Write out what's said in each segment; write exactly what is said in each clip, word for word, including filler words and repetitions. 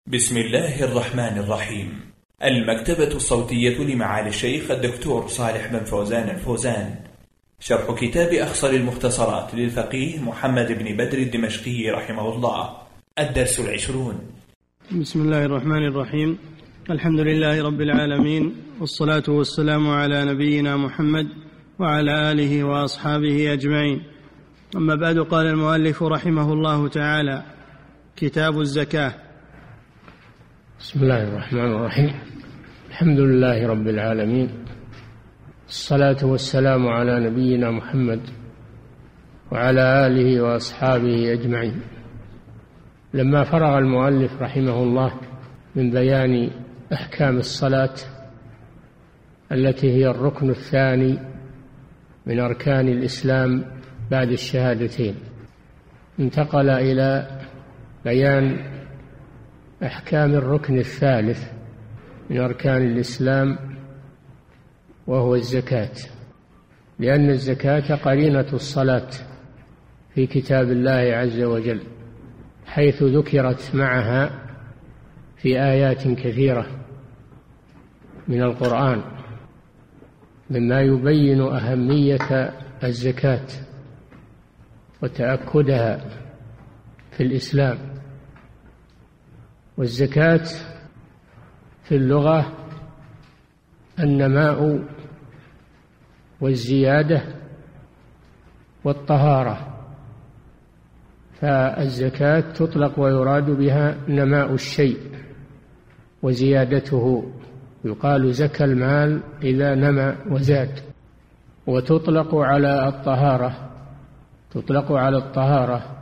بسم الله الرحمن الرحيم. المكتبة الصوتية لمعالي الشيخ الدكتور صالح بن فوزان الفوزان، شرح كتاب أخصر المختصرات للفقيه محمد بن بدر الدمشقي رحمه الله. الدرس العشرون. بسم الله الرحمن الرحيم. الحمد لله رب العالمين، والصلاة والسلام على نبينا محمد وعلى آله وأصحابه أجمعين. أما بعد، قال المؤلف رحمه الله تعالى: كتاب الزكاة. بسم الله الرحمن الرحيم. الحمد لله رب العالمين، الصلاة والسلام على نبينا محمد وعلى آله وأصحابه أجمعين. لما فرغ المؤلف رحمه الله من بيان أحكام الصلاة التي هي الركن الثاني من أركان الإسلام بعد الشهادتين، انتقل إلى بيان أحكام الركن الثالث من أركان الإسلام، وهو الزكاة، لأن الزكاة قرينة الصلاة في كتاب الله عز وجل، حيث ذكرت معها في آيات كثيرة من القرآن مما يبين أهمية الزكاة وتأكدها في الإسلام. والزكاة في اللغة النماء والزيادة والطهارة، فالزكاة تطلق ويراد بها نماء الشيء وزيادته، يقال زكى المال إذا نمى وزاد. وتطلق على الطهارة تطلق على الطهارة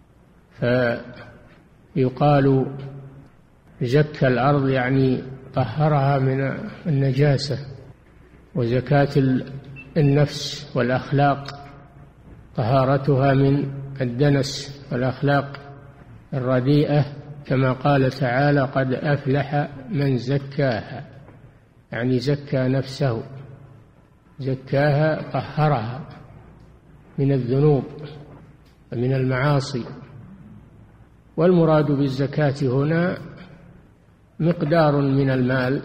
فيقال زكى الأرض، يعني طهرها من النجاسة. وزكاة النفس والأخلاق طهارتها من الدنس والأخلاق الرديئة، كما قال تعالى: قد أفلح من زكاها، يعني زكى نفسه، زكاها طهرها من الذنوب ومن المعاصي. والمراد بالزكاة هنا مقدار من المال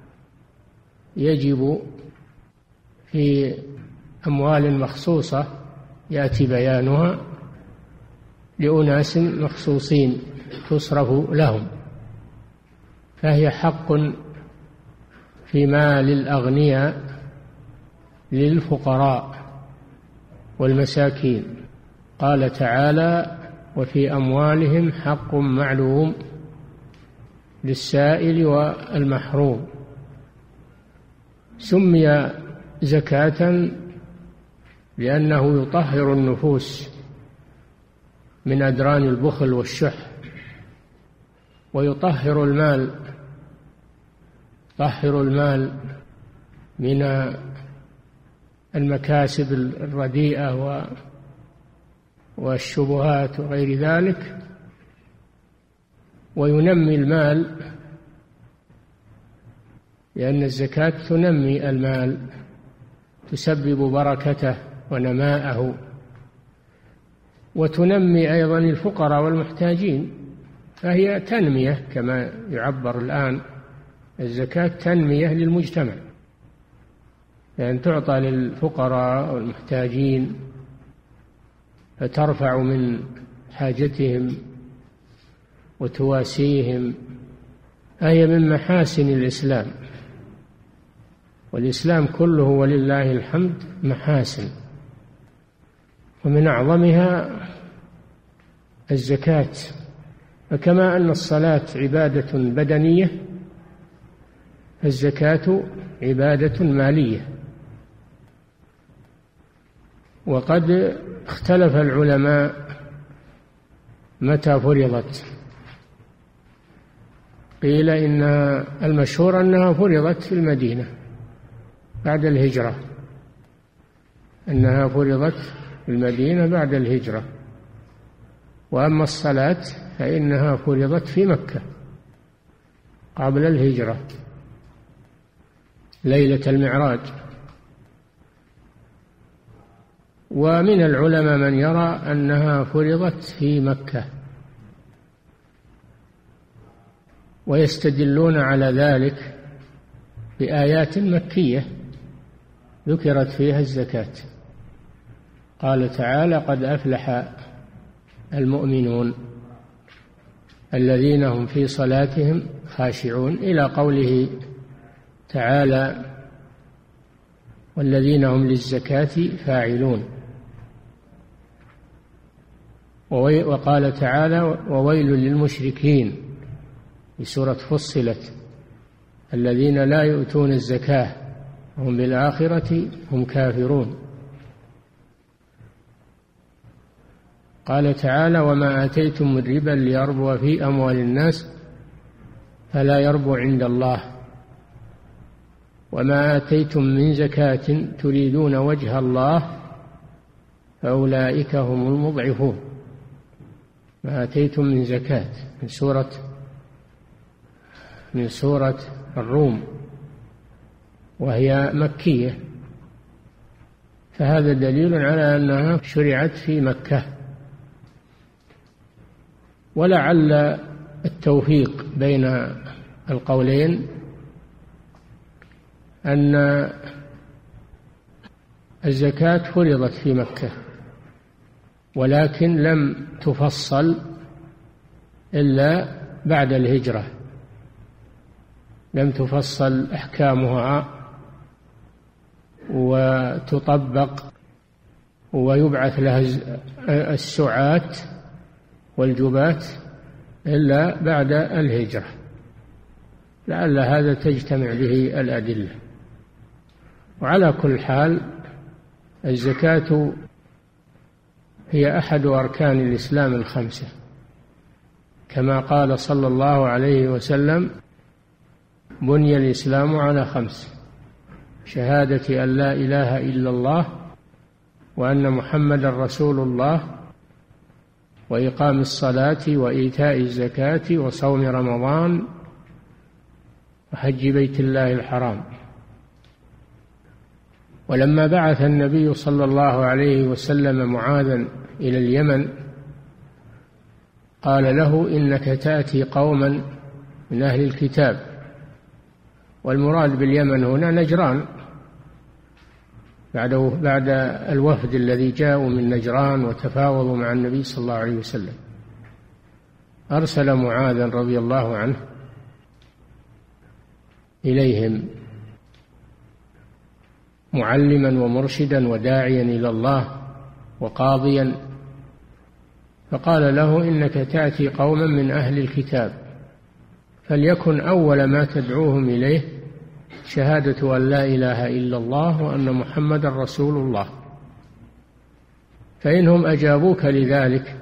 يجب في أموال مخصوصة يأتي بيانها لأناس مخصوصين تصرف لهم، فهي حق في مال الأغنياء للفقراء والمساكين. قال تعالى: وفي أموالهم حق معلوم للسائل والمحروم. سمي زكاة لأنه يطهر النفوس من أدران البخل والشح، ويطهر المال يطهر المال من المكاسب الرديئة والشبهات وغير ذلك، وينمي المال، لأن الزكاة تنمي المال، تسبب بركته ونماءه، وتنمي أيضا الفقراء والمحتاجين، فهي تنمية كما يعبر الآن. الزكاة تنمية للمجتمع، لأن تعطى للفقراء والمحتاجين فترفع من حاجتهم وتواسيهم، فهي من محاسن الإسلام. والإسلام كله ولله الحمد محاسن، ومن أعظمها الزكاة. فكما أن الصلاة عبادة بدنية، فالزكاة عبادة مالية. وقد اختلف العلماء متى فرضت. قيل إن المشهور أنها فرضت في المدينة بعد الهجرة، أنها فرضت في المدينة بعد الهجرة. وأما الصلاة فإنها فرضت في مكة قبل الهجرة ليلة المعراج. ومن العلماء من يرى أنها فرضت في مكة ويستدلون على ذلك بآيات مكية ذكرت فيها الزكاة. قال تعالى: قد أفلح المؤمنون الذين هم في صلاتهم خاشعون، إلى قوله تعالى: والذين هم للزكاة فاعلون. وقال تعالى: وويل للمشركين في سورة فصلت الذين لا يؤتون الزكاة وهم بالآخرة هم كافرون. قال تعالى: وما آتيتم من ربا ليربو في أموال الناس فلا يربو عند الله وما آتيتم من زكاة تريدون وجه الله فأولئك هم المضعفون. ما آتيتم من زكاة من سورة من سورة الروم، وهي مكية، فهذا دليل على أنها شرعت في مكة. ولعل التوفيق بين القولين أن الزكاة فرضت في مكة ولكن لم تفصل إلا بعد الهجرة، لم تفصل أحكامها وتطبق ويبعث لها السعاة والجبات إلا بعد الهجرة. لعل هذا تجتمع به الأدلة. وعلى كل حال الزكاة هي أحد أركان الإسلام الخمسة، كما قال صلى الله عليه وسلم: بني الإسلام على خمس: شهادة أن لا إله إلا الله وأن محمدا رسول الله وإقام الصلاة وإيتاء الزكاة وصوم رمضان وحج بيت الله الحرام. ولما بعث النبي صلى الله عليه وسلم معاذا إلى اليمن قال له: إنك تأتي قوما من أهل الكتاب، والمراد باليمن هنا نجران، بعد بعد الوفد الذي جاءوا من نجران وتفاوضوا مع النبي صلى الله عليه وسلم. أرسل معاذا رضي الله عنه إليهم معلما ومرشدا وداعيا إلى الله وقاضيا، فقال له: إنك تأتي قوما من أهل الكتاب، فليكن أول ما تدعوهم إليه شهادة أن لا إله إلا الله وأن محمدا رسول الله، فإنهم أجابوك لذلك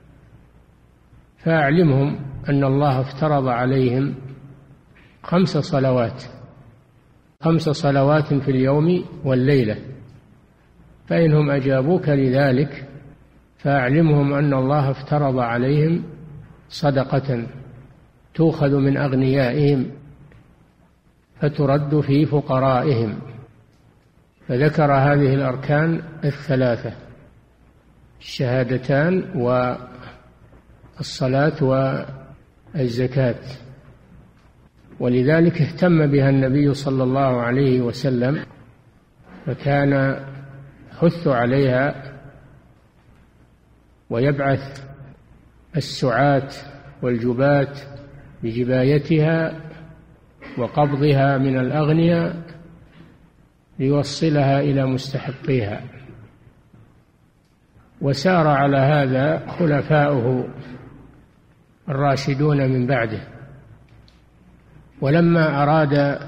فأعلمهم أن الله افترض عليهم خمس صلوات خمس صلوات في اليوم والليلة، فإنهم أجابوك لذلك فأعلمهم أن الله افترض عليهم صدقة تؤخذ من أغنيائهم فترد في فقرائهم. فذكر هذه الأركان الثلاثة: الشهادتان والصلاة والزكاة. ولذلك اهتم بها النبي صلى الله عليه وسلم، فكان يحث عليها ويبعث السعاة والجبات بجبايتها وقبضها من الأغنياء ليوصلها إلى مستحقيها. وسار على هذا خلفاؤه الراشدون من بعده. ولما أراد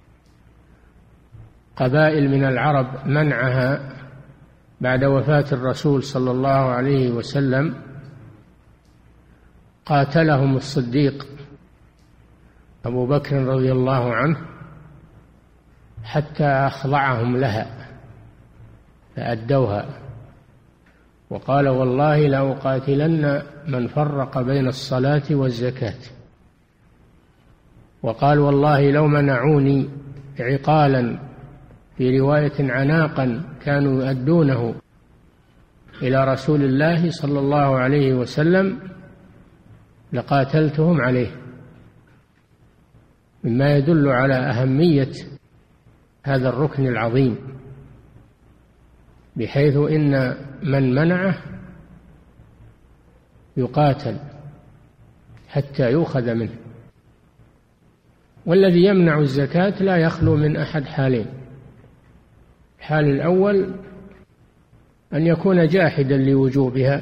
قبائل من العرب منعها بعد وفاة الرسول صلى الله عليه وسلم قاتلهم الصديق أبو بكر رضي الله عنه حتى أخضعهم لها فأدوها، وقال: والله لأقاتلن من فرق بين الصلاة والزكاة. وقال: والله لو منعوني عقالا، في رواية عناقا، كانوا يؤدونه إلى رسول الله صلى الله عليه وسلم لقاتلتهم عليه. مما يدل على أهمية هذا الركن العظيم، بحيث إن من منعه يقاتل حتى يؤخذ منه. والذي يمنع الزكاة لا يخلو من أحد حالين: الحال الأول أن يكون جاحدا لوجوبها،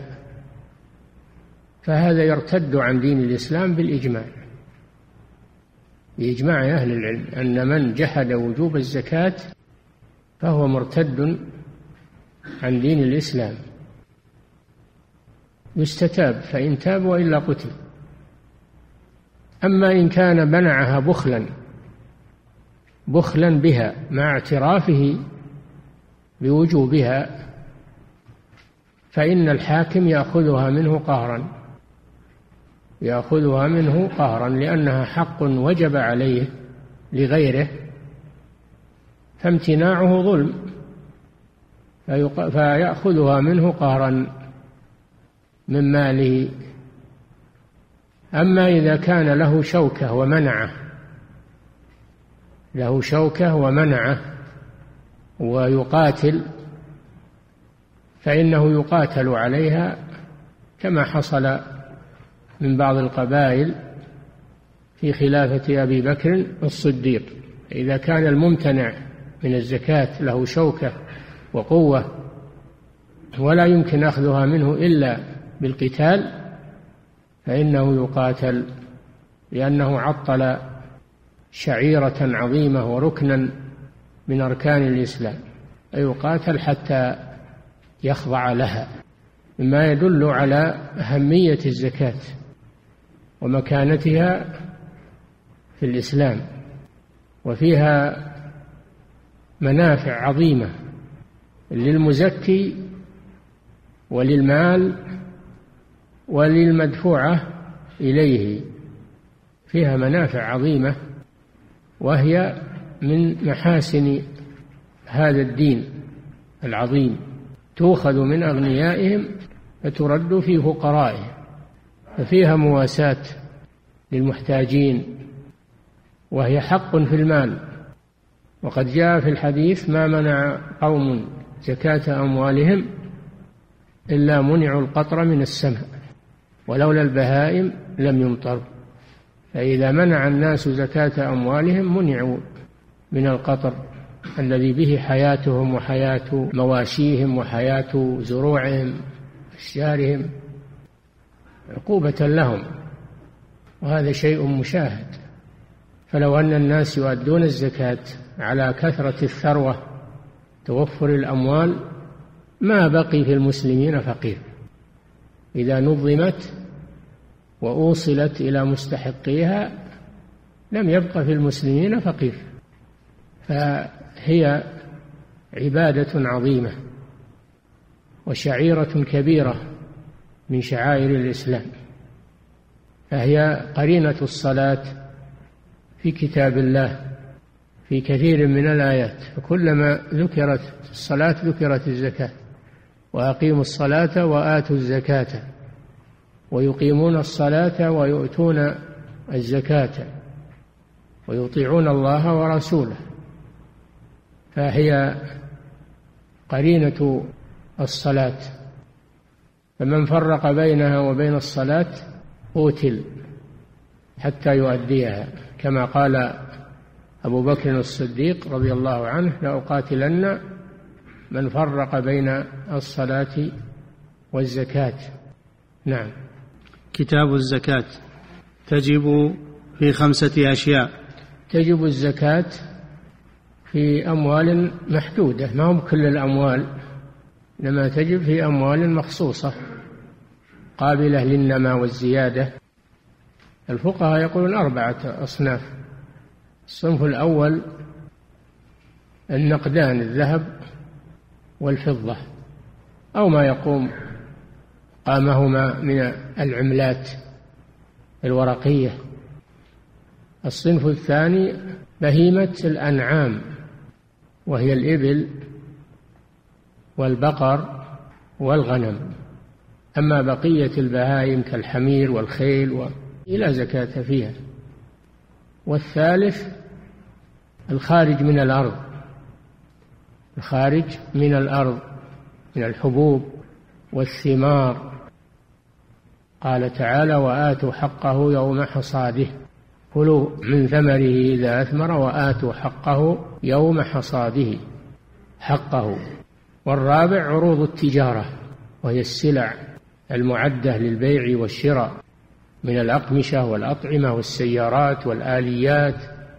فهذا يرتد عن دين الإسلام بالإجماع، بإجماع أهل العلم أن من جحد وجوب الزكاة فهو مرتد عن دين الإسلام، يستتاب فإن تاب وإلا قتل. أما إن كان منعها بخلا بخلا بها مع اعترافه بوجوبها، فإن الحاكم يأخذها منه قهرا يأخذها منه قهرا لأنها حق وجب عليه لغيره، فامتناعه ظلم، فيأخذها منه قهرا من ماله. أما إذا كان له شوكة ومنعه له شوكة ومنعه ويقاتل، فإنه يقاتل عليها كما حصل من بعض القبائل في خلافة أبي بكر الصديق. إذا كان الممتنع من الزكاة له شوكة وقوة ولا يمكن أخذها منه إلا بالقتال، فإنه يقاتل، لأنه عطل شعيرة عظيمة وركنا من أركان الإسلام، فيقاتل حتى يخضع لها، مما يدل على أهمية الزكاة ومكانتها في الإسلام، وفيها منافع عظيمة للمزكي وللمال وللمدفوعة إليه، فيها منافع عظيمة، وهي من محاسن هذا الدين العظيم، تؤخذ من أغنيائهم فترد في فقرائهم، ففيها مواساة للمحتاجين، وهي حق في المال. وقد جاء في الحديث: ما منع قوم زكاة أموالهم إلا منعوا القطر من السماء ولولا البهائم لم يمطر. فإذا منع الناس زكاة أموالهم منعوا من القطر الذي به حياتهم وحياة مواشيهم وحياة زروعهم أشجارهم، عقوبة لهم، وهذا شيء مشاهد. فلو أن الناس يؤدون الزكاة على كثرة الثروة توفر الأموال ما بقي في المسلمين فقير. إذا نظمت وأوصلت إلى مستحقيها لم يبقى في المسلمين فقير. فهي عبادة عظيمة وشعيرة كبيرة من شعائر الإسلام، فهي قرينة الصلاة في كتاب الله في كثير من الآيات، فكلما ذكرت الصلاة ذكرت الزكاة: وأقيموا الصلاة وآتوا الزكاة ويقيمون الصلاة ويؤتون الزكاة ويطيعون الله ورسوله. فهي قرينة الصلاة، فمن فرق بينها وبين الصلاة قتل حتى يؤديها، كما قال أبو بكر الصديق رضي الله عنه: لأقاتلن من فرق بين الصلاة والزكاة. نعم. كتاب الزكاة تجب في خمسة أشياء. تجب الزكاة في أموال محدودة، ما هم كل الأموال، إنما تجب في أموال مخصوصة قابلة للنماء والزيادة. الفقهاء يقولون أربعة أصناف. الصنف الأول النقدان: الذهب والفضة أو ما يقوم قامهما من العملات الورقية. الصنف الثاني بهيمة الأنعام، وهي الإبل والبقر والغنم. أما بقية البهائم كالحمير والخيل و... لا زكاة فيها. والثالث الخارج من الأرض، الخارج من الأرض من الحبوب والثمار. قال تعالى: وآتوا حقه يوم حصاده، كلوا من ثمره إذا أثمر وآتوا حقه يوم حصاده، حقه. والرابع عروض التجارة، وهي السلع المعدة للبيع والشراء من الأقمشة والأطعمة والسيارات والآليات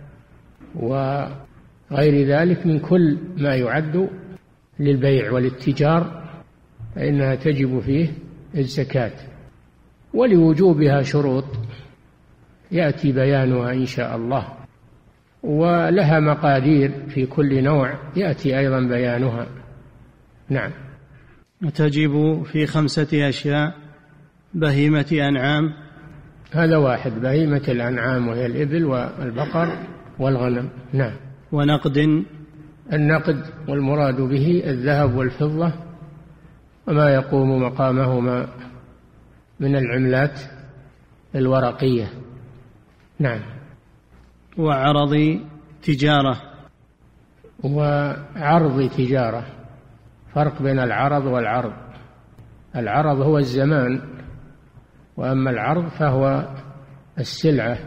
وغير ذلك من كل ما يعد للبيع والاتجار، فإنها تجب فيه الزكاة. ولوجوبها شروط يأتي بيانها إن شاء الله، ولها مقادير في كل نوع يأتي أيضا بيانها. نعم. وتجب في خمسة أشياء: بهيمة أنعام، هذا واحد، بهيمة الأنعام وهي الإبل والبقر والغنم. نعم. ونقد، النقد والمراد به الذهب والفضة وما يقوم مقامهما من العملات الورقية. نعم. وعرض تجارة، وعرض تجارة، فرق بين العرض والعرض. العرض هو الزمان، وأما العرض فهو السلعة.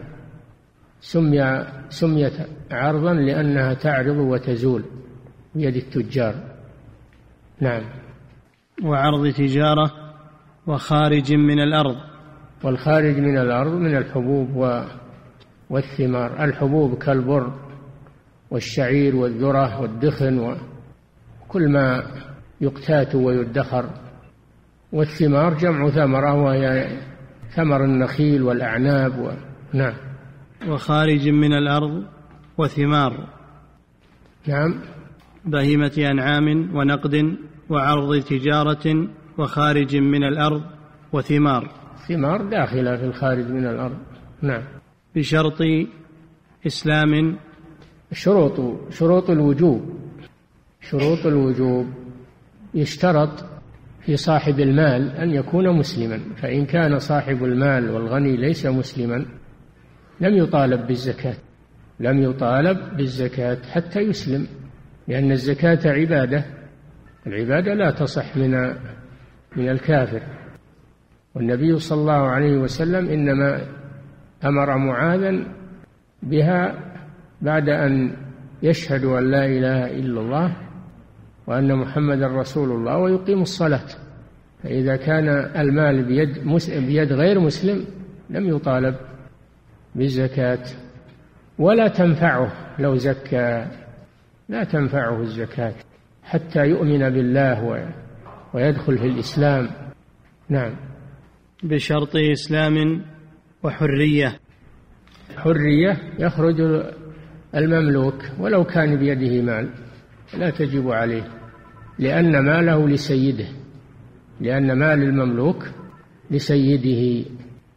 سمي سميت عرضا لأنها تعرض وتزول بيد التجار. نعم. وعرض تجارة وخارج من الأرض، والخارج من الأرض من الحبوب والثمار. الحبوب كالبر والشعير والذرة والدخن وكل ما يقتات ويدخر. والثمار جمع ثمرة وهي ثمر النخيل والأعناب و... نعم. وخارج من الأرض وثمار. نعم. بهيمة أنعام ونقد وعرض تجارة وخارج من الأرض وثمار. ثمار داخلة في الخارج من الأرض. نعم. بشرط إسلام، شروط شروط الوجوب شروط الوجوب يشترط في صاحب المال أن يكون مسلما، فإن كان صاحب المال والغني ليس مسلما لم يطالب بالزكاة لم يطالب بالزكاة حتى يسلم، لأن الزكاة عبادة، العبادة لا تصح من من الكافر. والنبي صلى الله عليه وسلم إنما أمر معاذا بها بعد أن يشهد أن لا إله إلا الله وأن محمد رسول الله ويقيم الصلاة. فإذا كان المال بيد, بيد غير مسلم لم يطالب بالزكاة، ولا تنفعه لو زكى، لا تنفعه الزكاة حتى يؤمن بالله ويدخل في الإسلام. نعم. بشرط إسلام وحرية. حرية يخرج المملوك ولو كان بيده مال لا تجب عليه، لأن ماله لسيده، لأن مال المملوك لسيده،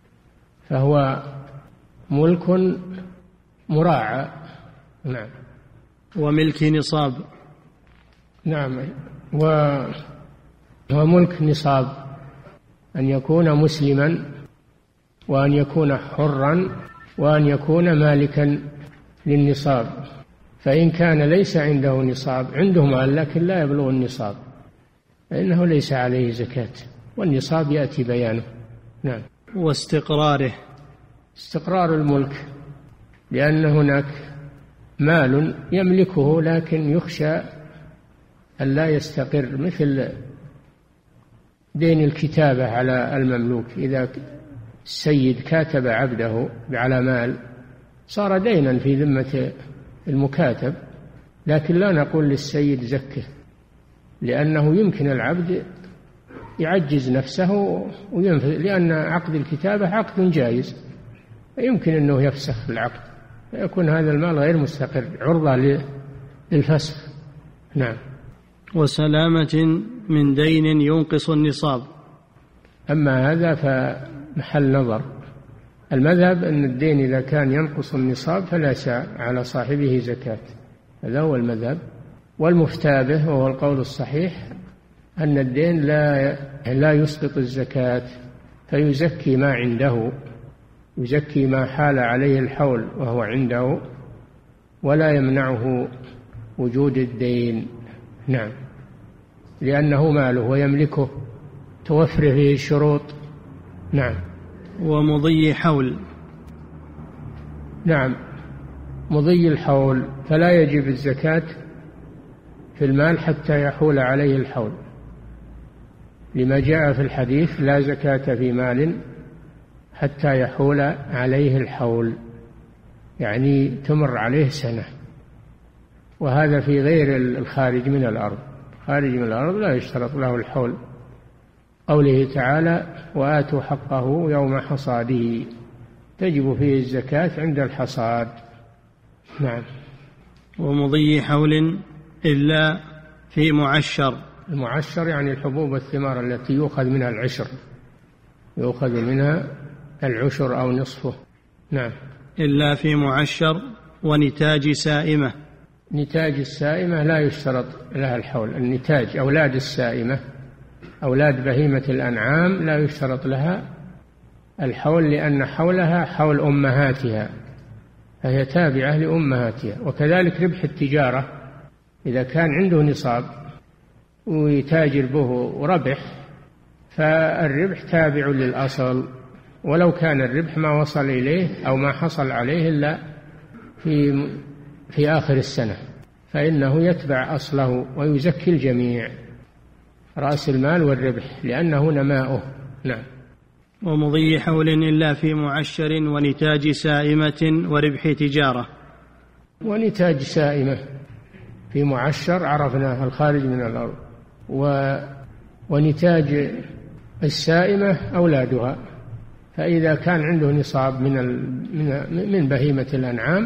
فهو ملك مراعى. نعم. وملك نصاب. نعم. وملك نصاب أن يكون مسلما وأن يكون حرا وأن يكون مالكا للنصاب. فإن كان ليس عنده نصاب، عنده مال لكن لا يبلغ النصاب، فإنه ليس عليه زكاة، والنصاب يأتي بيانه. نعم. واستقراره، استقرار الملك، لأن هناك مال يملكه لكن يخشى أن لا يستقر، مثل دين الكتابة على المملوك. إذا السيد كاتب عبده على مال صار دينا في ذمة المكاتب، لكن لا نقول للسيد زكه، لأنه يمكن العبد يعجز نفسه وينفذ، لأن عقد الكتابة عقد جائز، يمكن أنه يفسخ العقد، فيكون هذا المال غير مستقر، عرضة للفسخ. نعم. وسلامة من دين ينقص النصاب. أما هذا فمحل نظر. المذهب أن الدين إذا كان ينقص النصاب فلا شاء على صاحبه زكاة، هذا هو المذهب. والمفتى به وهو القول الصحيح أن الدين لا لا يسقط الزكاة، فيزكي ما عنده يزكي ما حال عليه الحول وهو عنده ولا يمنعه وجود الدين. نعم، لأنه ماله ويملكه توفر فيه الشروط. نعم. ومضي حول. نعم، مضي الحول فلا يجب الزكاة في المال حتى يحول عليه الحول، لما جاء في الحديث: لا زكاة في مال حتى يحول عليه الحول، يعني تمر عليه سنة. وهذا في غير الخارج من الأرض، خارج من الأرض لا يشترط له الحول. قوله تعالى: وآتوا حقه يوم حصاده، تجب فيه الزكاة عند الحصاد. نعم. ومضي حول إلا في معشر. المعشر يعني الحبوب والثمار التي يؤخذ منها العشر، يؤخذ منها العشر أو نصفه. نعم. إلا في معشر ونتاج سائمة. نتاج السائمة لا يشترط لها الحول. النتاج أولاد السائمة، أولاد بهيمة الأنعام، لا يشترط لها الحول، لأن حولها حول أمهاتها، فهي تابعة لأمهاتها. وكذلك ربح التجارة، إذا كان عنده نصاب ويتاجر به وربح، فالربح تابع للأصل، ولو كان الربح ما وصل إليه أو ما حصل عليه إلا في في آخر السنة، فإنه يتبع أصله ويزكي الجميع، رأس المال والربح، لأنه نماؤه. نعم. ومضي حول إلا في معشر ونتاج سائمة وربح تجارة. ونتاج سائمة في معشر عرفناه الخارج من الأرض، و ونتاج السائمة أولادها، فإذا كان عنده نصاب من من من بهيمة الأنعام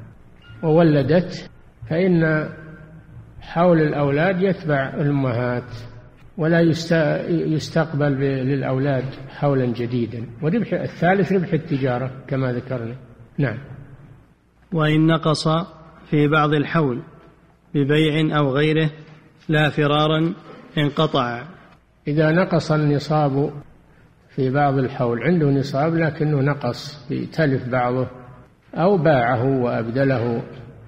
وولدت، فإن حول الأولاد يتبع الأمهات، ولا يستقبل للأولاد حولا جديدا. وربح الثالث ربح التجارة كما ذكرنا. نعم. وإن نقص في بعض الحول ببيع أو غيره لا فرارا انقطع. إذا نقص النصاب في بعض الحول، عنده نصاب لكنه نقص، تلف بعضه أو باعه وأبدله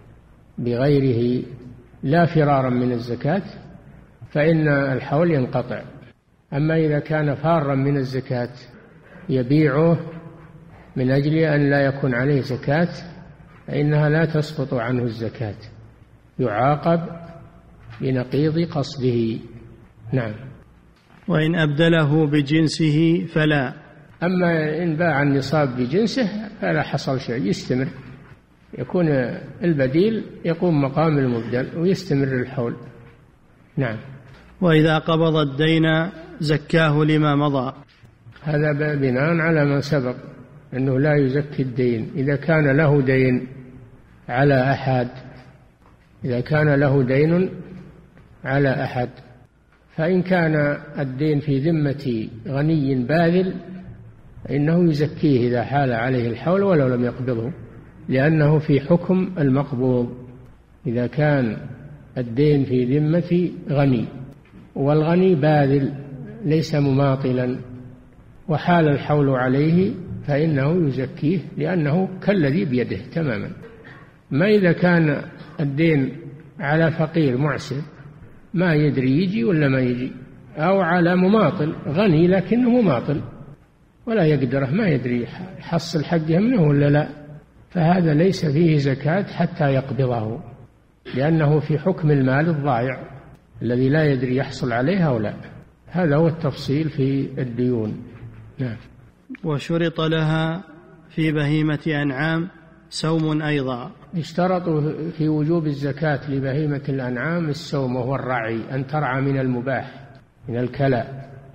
بغيره لا فرارا من الزكاة، فإن الحول ينقطع. أما إذا كان فارا من الزكاة يبيعه من أجل أن لا يكون عليه زكاة، فإنها لا تسقط عنه الزكاة، يعاقب بنقيض قصده. نعم. وإن أبدله بجنسه فلا. أما إن باع النصاب بجنسه فلا حصل شيء، يستمر، يكون البديل يقوم مقام المبدل ويستمر الحول. نعم. وإذا قبض الدين زكاه لما مضى. هذا بناء على ما سبق أنه لا يزكي الدين. إذا كان له دين على أحد، إذا كان له دين على أحد، فإن كان الدين في ذمة غني باذل فإنه يزكيه إذا حال عليه الحول ولو لم يقبضه، لأنه في حكم المقبوض. إذا كان الدين في ذمة غني والغني باذل ليس مماطلا وحال الحول عليه، فإنه يزكيه، لأنه كالذي بيده تماما. ما إذا كان الدين على فقير معسر ما يدري يجي ولا ما يجي، أو على مماطل غني لكنه مماطل ولا يقدره، ما يدري يحصل حقه منه ولا لا، فهذا ليس فيه زكاة حتى يقبضه، لأنه في حكم المال الضائع الذي لا يدري يحصل عليه أو لا. هذا هو التفصيل في الديون. نعم. وشرط لها في بهيمة أنعام سوم أيضا. اشترطوا في وجوب الزكاة لبهيمة الأنعام السوم، وهو الرعي، أن ترعى من المباح من الكلى،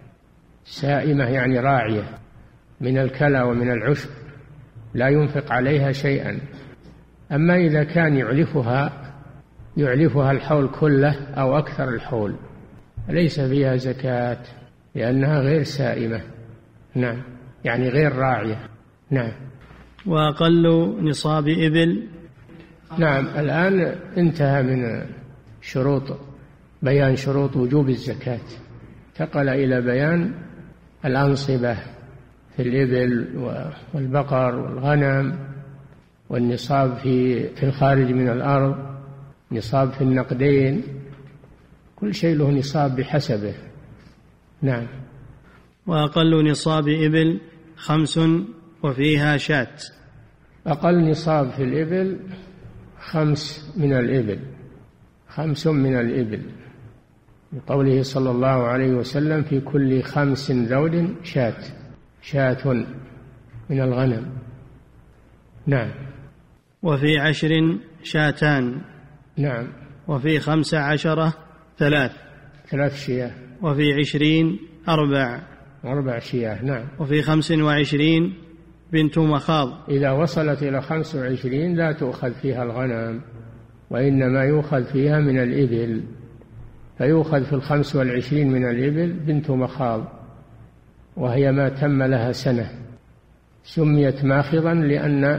سائمة يعني راعية من الكلى ومن العشب، لا ينفق عليها شيئا. أما إذا كان يعلفها يعلفها الحول كله أو أكثر الحول ليس فيها زكاة، لأنها غير سائمة. نعم، يعني غير راعية. نعم. وأقل نصاب إبل. نعم. الآن انتهى من شروط بيان شروط وجوب الزكاة، انتقل إلى بيان الأنصبة. في الإبل والبقر والغنم، والنصاب في في الخارج من الأرض، نصاب في النقدين، كل شيء له نصاب بحسبه. نعم. وأقل نصاب إبل خمس وفيها شاة. أقل نصاب في الإبل خمس من الإبل، خمس من الإبل، بقوله صلى الله عليه وسلم: في كل خمس ذود شاة، شاة من الغنم. نعم. وفي عشر شاتان. نعم. وفي خمس عشرة ثلاث، ثلاث شياه. وفي عشرين أربع، أربع شياه. نعم. وفي خمس وعشرين بنت مخاض. إذا وصلت إلى خمس وعشرين لا تؤخذ فيها الغنم، وإنما يؤخذ فيها من الإبل، فيؤخذ في الخمس والعشرين من الإبل بنت مخاض، وهي ما تم لها سنة. سميت ماخضا لأن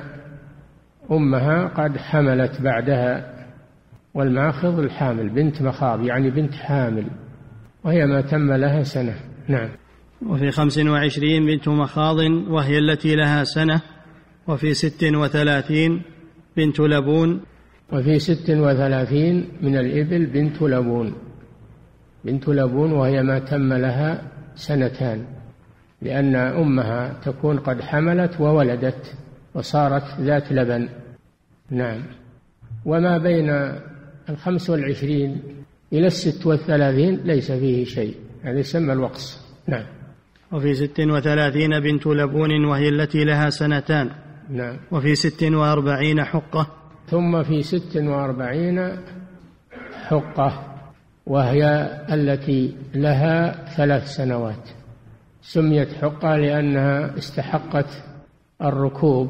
أمها قد حملت بعدها، والماخض الحامل، بنت مخاض يعني بنت حامل، وهي ما تم لها سنة. نعم. وفي خمس وعشرين بنت مخاض وهي التي لها سنة. وفي ست وثلاثين بنت لبون. وفي ست وثلاثين من الإبل بنت لبون، بنت لبون وهي ما تم لها سنتان، لأن أمها تكون قد حملت وولدت وصارت ذات لبن. نعم. وما بين الخمس والعشرين إلى الست والثلاثين ليس فيه شيء، هذا يسمى الوقص. نعم. وفي ست وثلاثين بنت لبون وهي التي لها سنتان. نعم. وفي ست وأربعين حقة. ثم في ست وأربعين حقة، وهي التي لها ثلاث سنوات. سميت حقة لأنها استحقت الركوب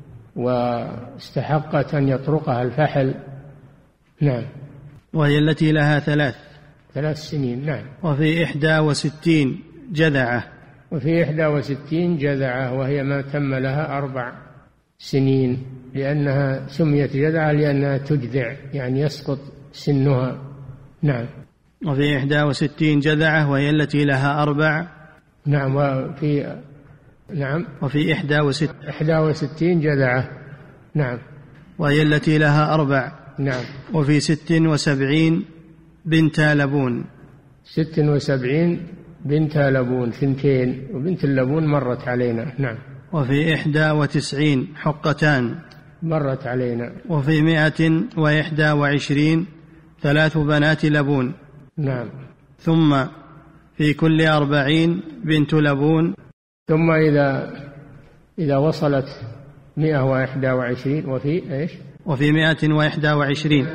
واستحقت أن يطرقها الفحل. نعم. وهي التي لها ثلاث ثلاث سنين. نعم. وفي إحدى وستين جذعة. وفي إحدى وستين جذعة وهي ما تم لها أربع سنين، لأنها سميت جذعة لأنها تجذع يعني يسقط سنها. نعم. وفي إحدى وستين جذعة وهي التي لها أربع. نعم. وفي نعم وفي إحدى وست إحدى وستين جذعة. نعم. وهي التي لها أربع. نعم. وفي ست وسبعين بنت لبون. ست وسبعين بنت لبون، ثنتين، وبنت اللبون مرت علينا. نعم. وفي إحدى وتسعين حقتان مرت علينا. وفي مائة وإحدى وعشرين ثلاث بنات لبون. نعم. ثم في كل أربعين بنت لبون. ثم إذا إذا وصلت مائة وإحدى وعشرين وفي إيش؟ وفي مائة وإحدى وعشرين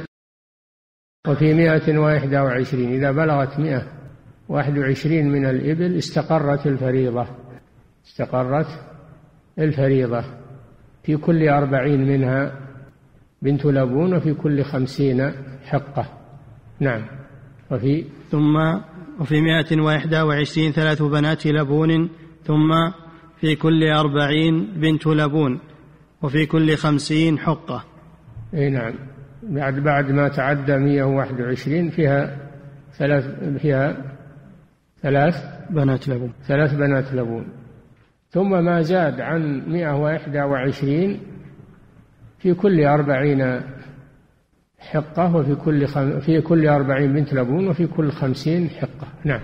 وفي مائة وإحدى وعشرين إذا بلغت مائة وواحد وعشرين من الإبل استقرت الفريضة، استقرت الفريضة في كل أربعين منها بنت لبون، وفي كل خمسين حقة. نعم. وفي ثم وفي مائة وإحدى وعشرين ثلاث بنات لبون، ثم في كل أربعين بنت لبون، وفي كل خمسين حقة. أي نعم. بعد بعد ما تعدى مائة وواحد وعشرين فيها ثلاث فيها ثلاث بنات لبون ثلاث بنات لبون. ثم ما زاد عن مائة وإحدى وعشرين في كل أربعين حقة، وفي كل خم... في كل أربعين بنت لبون، وفي كل خمسين حقة. نعم.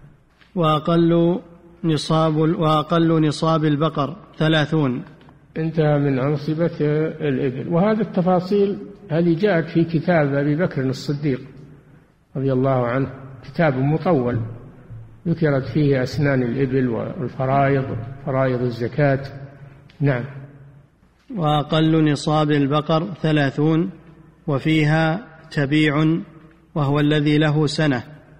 وأقل نصاب وأقل نصاب البقر ثلاثون. انتهى من أنصبة الإبل. وهذه التفاصيل هذه جاءت في كتاب أبي بكر الصديق رضي الله عنه، كتاب مطول ذكرت فيه أسنان الإبل والفرائض، فرائض الزكاة. نعم. وأقل نصاب البقر ثلاثون، وفيها تبيع وهو الذي له سنة.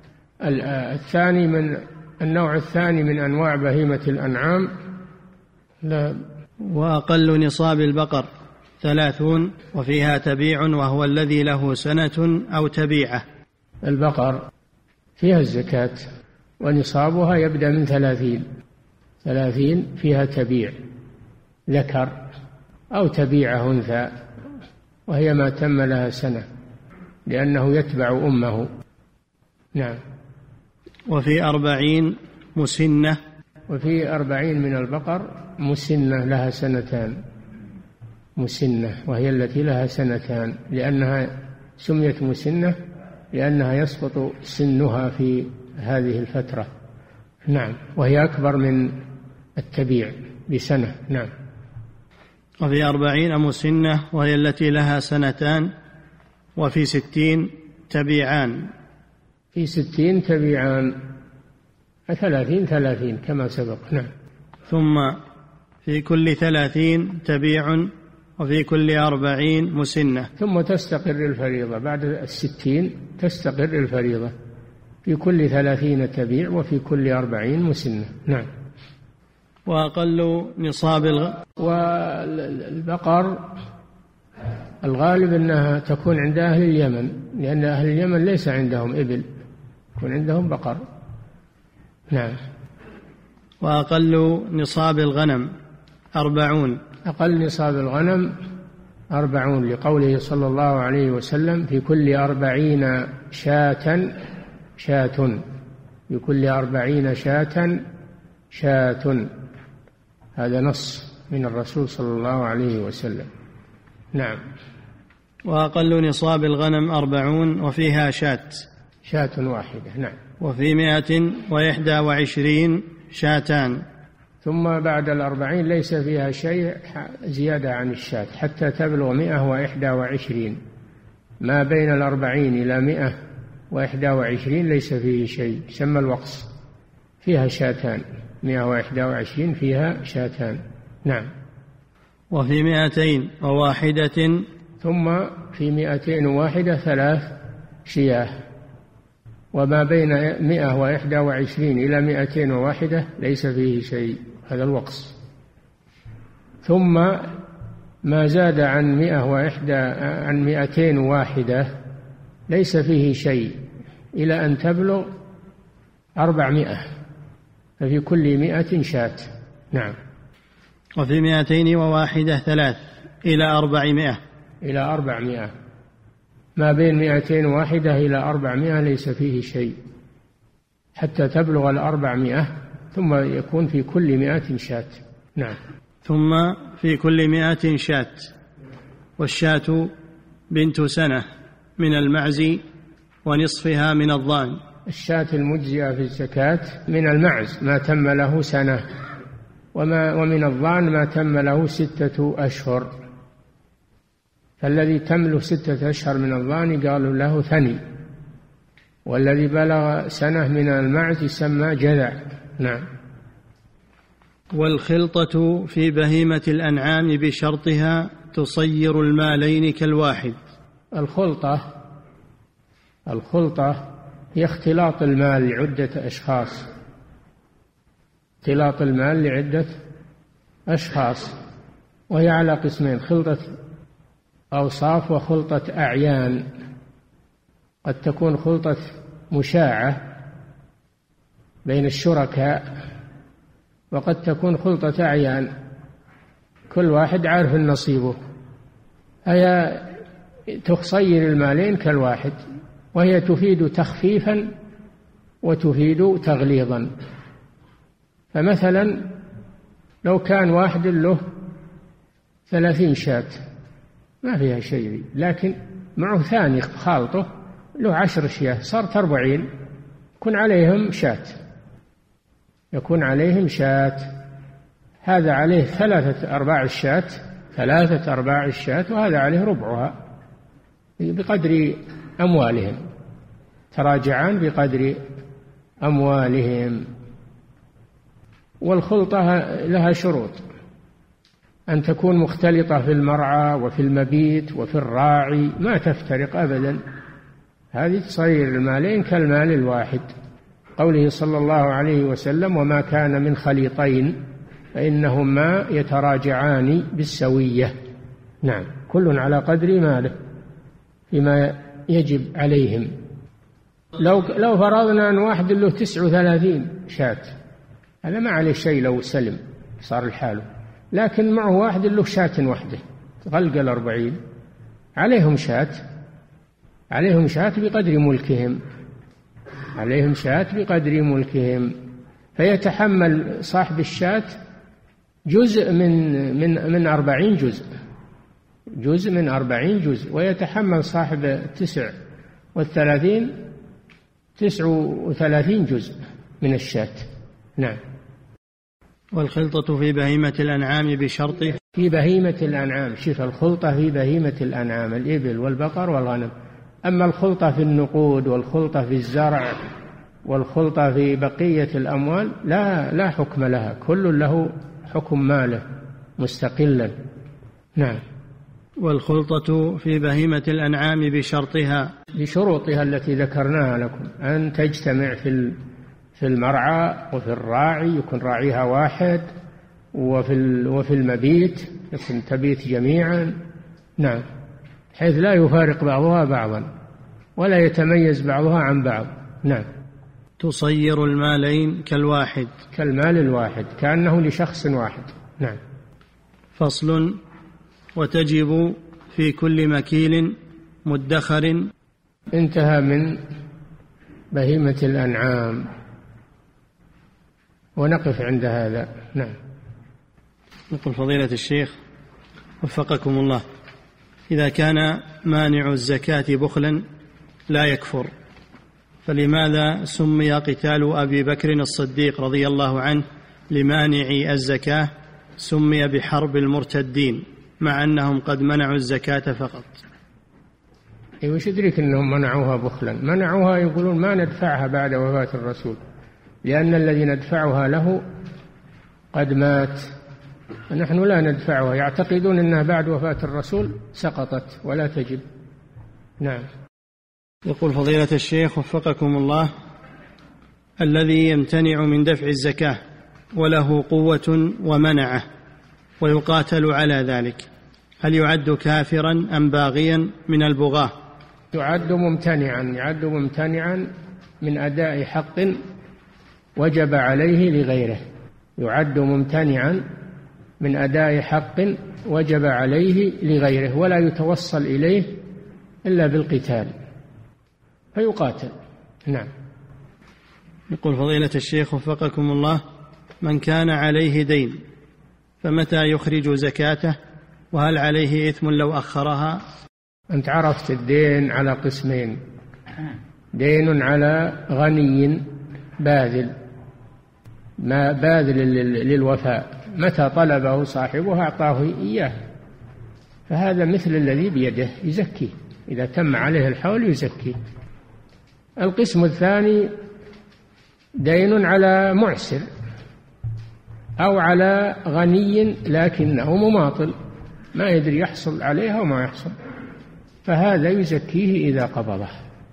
الثاني من النوع الثاني من أنواع بهيمة الأنعام. لا. وأقل نصاب البقر ثلاثون، وفيها تبيع وهو الذي له سنة أو تبيعة. البقر فيها الزكاة، ونصابها يبدأ من ثلاثين ثلاثين فيها تبيع ذكر أو تبيعة أنثى، وهي ما تم لها سنة لأنه يتبع أمه. نعم. وفي أربعين مسنة وفي أربعين من البقر مسنة لها سنتان، مسنة وهي التي لها سنتان، لأنها سميت مسنة لأنها يسقط سنها في هذه الفترة. نعم، وهي أكبر من التبيع بسنة. نعم. وفي أربعين مسنة وهي التي لها سنتان، وفي ستين تبيعان. في ستين تبيعان، ثلاثين ثلاثين كما سبق. نعم. ثم في كل ثلاثين تبيع، وفي كل أربعين مسنة. ثم تستقر الفريضة بعد الستين، تستقر الفريضة في كل ثلاثين تبيع وفي كل أربعين مسنة. نعم. وأقل نصاب الغ... والبقر الغالب أنها تكون عند أهل اليمن، لأن أهل اليمن ليس عندهم إبل، يكون عندهم بقر. نعم. وأقل نصاب الغنم أربعون. أقل نصاب الغنم أربعون، لقوله صلى الله عليه وسلم في كل أربعين شاة شاة، في كل أربعين شاة شاة، هذا نص من الرسول صلى الله عليه وسلم. نعم. وأقل نصاب الغنم أربعون، وفيها شاة شاة واحدة. نعم. وفي مائة وإحدى وعشرين شاتان. ثم بعد الأربعين ليس فيها شيء زيادة عن الشاة حتى تبلغ مائة وإحدى وعشرين، ما بين الأربعين إلى مائة وإحدى وعشرين ليس فيه شيء، يسمى الوقص، فيها شاتان، مائة وإحدى وعشرين فيها شاتان. نعم. وفي مائتين وواحدة. ثم في مائتين وواحدة ثلاث شياه، وما بين مائة وإحدى وعشرين إلى مائتين وواحدة ليس فيه شيء، هذا الوقص. ثم ما زاد عن مائة وإحدى عن مائتين وواحدة ليس فيه شيء إلى أن تبلغ أربعمائة، ففي كل مائة شاة. نعم. وفي مائتين وواحدة ثلاث إلى أربعمائة. إلى أربعمائة، ما بين مائتين واحدة إلى أربعمائة ليس فيه شيء حتى تبلغ الأربعمائة، ثم يكون في كل مائة شاة. نعم. ثم في كل مائة شاة. والشاة بنت سنة من المعز ونصفها من الضان. الشاة المجزئة في الزكاة من المعز ما تم له سنة، وما ومن الضان ما تم له ستة أشهر، فالذي تمله ستة أشهر من الضان قالوا له ثني، والذي بلغ سنة من المعز يسمى جذع. نعم. والخلطة في بهيمة الأنعام بشرطها تصير المالين كالواحد. الخلطة الخلطة هي اختلاط المال لعدة أشخاص، اختلاط المال لعدة أشخاص، وهي على قسمين: خلطة أوصاف وخلطة أعيان. قد تكون خلطة مشاعة بين الشركاء، وقد تكون خلطة أعيان كل واحد عارف نصيبه، هي تصير المالين كالواحد، وهي تفيد تخفيفا وتفيد تغليظا. فمثلا لو كان واحد له ثلاثين شاة ما فيها شيء، لكن معه ثاني خالطه له عشر شياه صارت أربعين، يكون عليهم شاة يكون عليهم شاة هذا عليه ثلاثة أرباع الشاة ثلاثة أرباع الشاة وهذا عليه ربعها بقدر أموالهم، تراجعان بقدر أموالهم. والخلطة لها شروط: أن تكون مختلطة في المرعى وفي المبيت وفي الراعي، ما تفترق أبدا، هذه تصير المالين كالمال الواحد. قوله صلى الله عليه وسلم: وما كان من خليطين فإنهما يتراجعان بالسوية. نعم، كل على قدر ماله فيما يجب عليهم. لو لو فرضنا أن واحد له تسع وثلاثين شاة، هذا ما عليه شيء لو سلم صار الحال، لكن معه واحد له شاة واحدة غلق الأربعين، عليهم شاة عليهم شاة بقدر ملكهم عليهم شاة بقدر ملكهم فيتحمل صاحب الشاة جزء من من من أربعين جزء جزء من أربعين جزء، ويتحمل صاحب التسع والثلاثين تسع وثلاثين جزء من الشاة. نعم. والخلطة في بهيمة الأنعام بشرطه في بهيمة الأنعام، شوف الخلطة في بهيمة الأنعام الإبل والبقر والغنم. أما الخلطة في النقود والخلطة في الزرع والخلطة في بقية الأموال لا لا حكم لها، كل له حكم ماله مستقلا. نعم. والخلطة في بهيمة الأنعام بشرطها بشروطها التي ذكرناها لكم، أن تجتمع في في المرعى وفي الراعي، يكون راعيها واحد، وفي وفي المبيت يكون تبيت جميعا. نعم. حيث لا يفارق بعضها بعضا ولا يتميز بعضها عن بعض. نعم. تصير المالين كالواحد كالمال الواحد، كأنه لشخص واحد. نعم. فصل. وتجب في كل مكيل مدخر. انتهى من بهيمة الأنعام، ونقف عند هذا. نعم. يقول فضيلة الشيخ وفقكم الله: إذا كان مانع الزكاة بخلا لا يكفر، فلماذا سمي قتال أبي بكر الصديق رضي الله عنه لمانعي الزكاة سمي بحرب المرتدين مع أنهم قد منعوا الزكاة فقط؟ وش يدريك أنهم منعوها بخلا؟ منعوها يقولون ما ندفعها بعد وفاة الرسول، لأن الذي ندفعها له قد مات، ونحن لا ندفعها. يعتقدون أنها بعد وفاة الرسول سقطت ولا تجب. نعم. يقول فضيلة الشيخ وفقكم الله: الذي يمتنع من دفع الزكاة وله قوة ومنعه ويقاتل على ذلك، هل يعد كافرا أم باغيا من البغاة؟ يعد ممتنعا، يعد ممتنعا من أداء حق وجب عليه لغيره، يعد ممتنعا من أداء حق وجب عليه لغيره، ولا يتوصل إليه إلا بالقتال، فيقاتل. نعم. يقول فضيلة الشيخ وفقكم الله: من كان عليه دين فمتى يخرج زكاته، وهل عليه إثم لو أخرها؟ أنت عرفت الدين على قسمين: دين على غني باذل، ما باذل للوفاء، متى طلبه صاحبه أعطاه إياه، فهذا مثل الذي بيده يزكي، إذا تم عليه الحول يزكي. القسم الثاني دين على معسر أو على غني لكنه مماطل، ما يدري يحصل عليها وما يحصل، فهذا يزكيه إذا قبضه،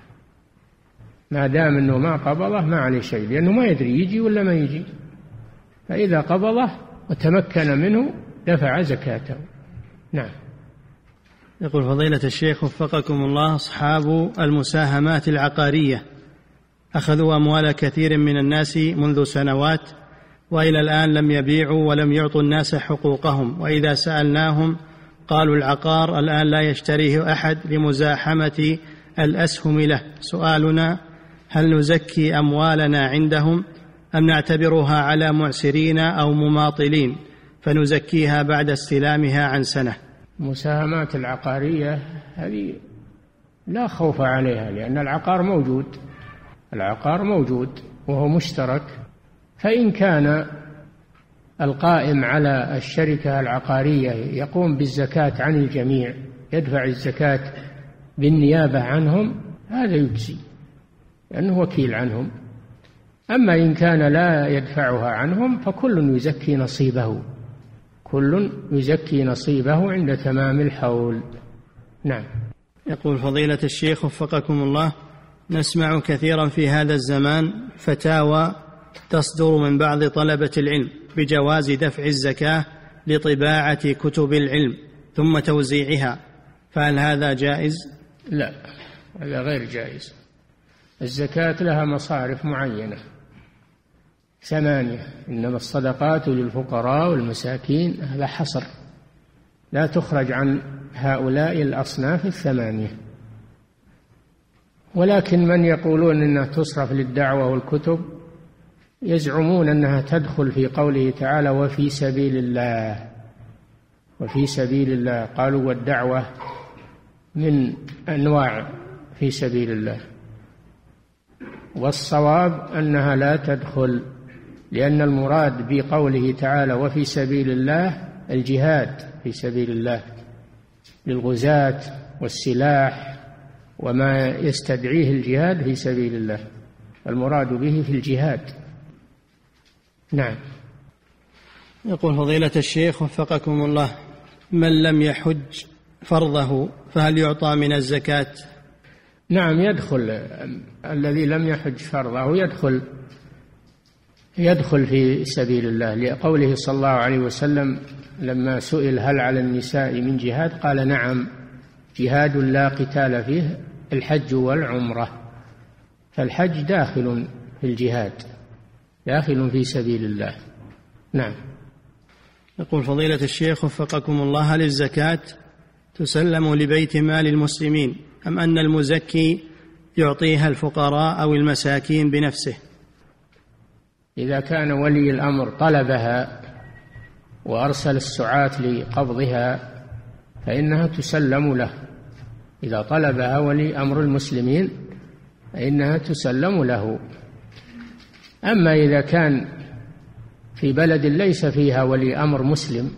ما دام أنه ما قبضه ما عليه شيء، لأنه ما يدري يجي ولا ما يجي، فإذا قبضه وتمكن منه دفع زكاته. نعم. يقول فضيلة الشيخ وفقكم الله: أصحاب المساهمات العقارية أخذوا أموال كثير من الناس منذ سنوات، وإلى الآن لم يبيعوا ولم يعطوا الناس حقوقهم، وإذا سألناهم قالوا العقار الآن لا يشتريه أحد لمزاحمة الأسهم له. سؤالنا: هل نزكي أموالنا عندهم أم نعتبرها على معسرين أو مماطلين فنزكيها بعد استلامها عن سنة؟ المساهمات العقارية هذه لا خوف عليها، لأن العقار موجود، العقار موجود وهو مشترك، فإن كان القائم على الشركة العقارية يقوم بالزكاة عن الجميع، يدفع الزكاة بالنيابة عنهم، هذا يجزي لأنه وكيل عنهم. أما إن كان لا يدفعها عنهم فكل يزكي نصيبه، كل يزكي نصيبه عند تمام الحول. نعم. يقول فضيلة الشيخ وفقكم الله: نسمع كثيرا في هذا الزمان فتاوى تصدر من بعض طلبة العلم بجواز دفع الزكاة لطباعة كتب العلم ثم توزيعها، فهل هذا جائز؟ لا، هذا غير جائز. الزكاة لها مصارف معينة ثمانية: إنما الصدقات للفقراء والمساكين، هذا حصر، لا تخرج عن هؤلاء الأصناف الثمانية. ولكن من يقولون إنها تصرف للدعوة والكتب يزعمون أنها تدخل في قوله تعالى وفي سبيل الله، وفي سبيل الله، قالوا والدعوة من أنواع في سبيل الله، والصواب أنها لا تدخل، لأن المراد بقوله تعالى وفي سبيل الله الجهاد في سبيل الله للغزاة والسلاح وما يستدعيه الجهاد في سبيل الله، المراد به في الجهاد. نعم. يقول فضيلة الشيخ وفقكم الله: من لم يحج فرضه فهل يعطى من الزكاة؟ نعم، يدخل الذي لم يحج فرضه يدخل يدخل في سبيل الله، لقوله صلى الله عليه وسلم لما سئل هل على النساء من جهاد قال نعم، جهاد لا قتال فيه الحج والعمرة، فالحج داخل في الجهاد، داخل في سبيل الله. نعم. يقول فضيلة الشيخ وفقكم الله: هل الزكاة تسلم لبيت مال المسلمين أم أن المزكي يعطيها الفقراء أو المساكين بنفسه؟ إذا كان ولي الأمر طلبها وأرسل السعاة لقبضها فإنها تسلم له، إذا طلبها ولي أمر المسلمين فإنها تسلم له. أما إذا كان في بلد ليس فيها ولي أمر مسلم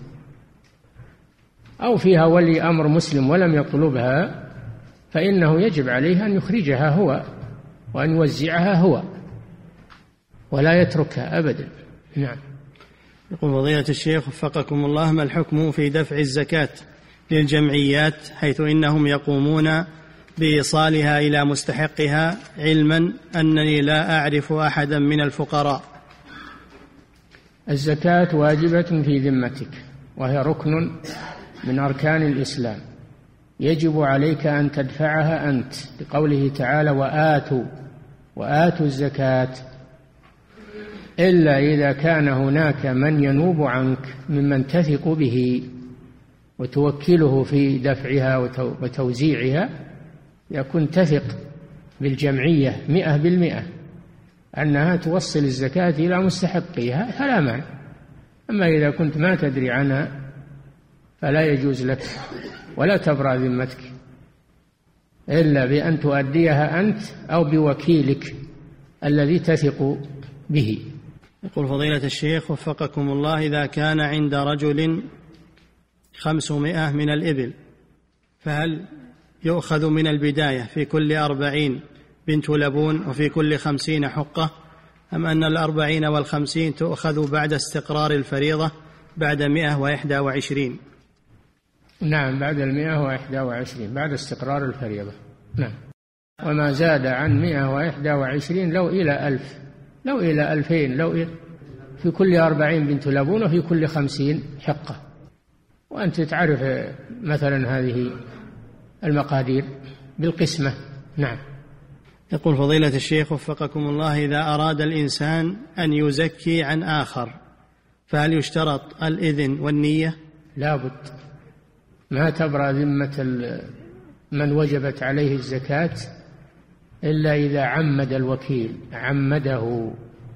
أو فيها ولي أمر مسلم ولم يطلبها فإنه يجب عليه أن يخرجها هو وأن يوزعها هو ولا يتركها أبدا. نعم. يقول فضيلة الشيخ وفقكم الله: ما الحكم في دفع الزكاة للجمعيات حيث إنهم يقومون بإيصالها إلى مستحقها علما أنني لا أعرف أحدا من الفقراء؟ الزكاة واجبة في ذمتك وهي ركن من أركان الإسلام، يجب عليك أن تدفعها أنت، لقوله تعالى وآتوا وآتوا الزكاة، إلا إذا كان هناك من ينوب عنك ممن تثق به وتوكله في دفعها وتوزيعها، يكون تثق بالجمعية مئة بالمئة أنها توصل الزكاة إلى مستحقيها فلا مانع. أما إذا كنت ما تدري عنها فلا يجوز لك ولا تبرأ ذمتك إلا بأن تؤديها أنت أو بوكيلك الذي تثق به. يقول فضيلة الشيخ وفقكم الله: إذا كان عند رجل خمسمائة من الإبل فهل يؤخذ من البداية في كل أربعين بنت لبون وفي كل خمسين حقة، أم أن الأربعين والخمسين تؤخذ بعد استقرار الفريضة بعد مئة وإحدى وعشرين؟ نعم، بعد المئة وإحدى وعشرين، بعد استقرار الفريضة. نعم. وما زاد عن مئة وإحدى وعشرين لو إلى ألف، لو إلى ألفين، لو إلى في كل أربعين بنت لبون وفي كل خمسين حقة. وأنت تعرف مثلا هذه المقادير بالقسمة. نعم. يقول فضيلة الشيخ وفقكم الله: إذا أراد الإنسان أن يزكي عن آخر فهل يشترط الإذن والنية؟ لا بد، ما تبرأ ذمة من وجبت عليه الزكاة إلا إذا عمد الوكيل، عمده.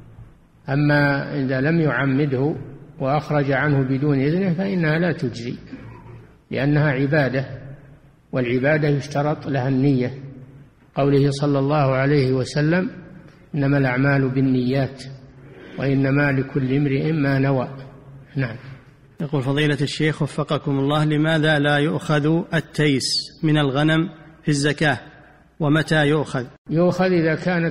أما إذا لم يعمده وأخرج عنه بدون إذنه فإنها لا تجزي، لأنها عبادة، والعبادة يشترط لها النية، قوله صلى الله عليه وسلم إنما الأعمال بالنيات وإنما لكل امرئ ما نوى. نعم. يقول فضيلة الشيخ وفقكم الله: لماذا لا يؤخذ التيس من الغنم في الزكاة، ومتى يؤخذ؟ يؤخذ إذا كانت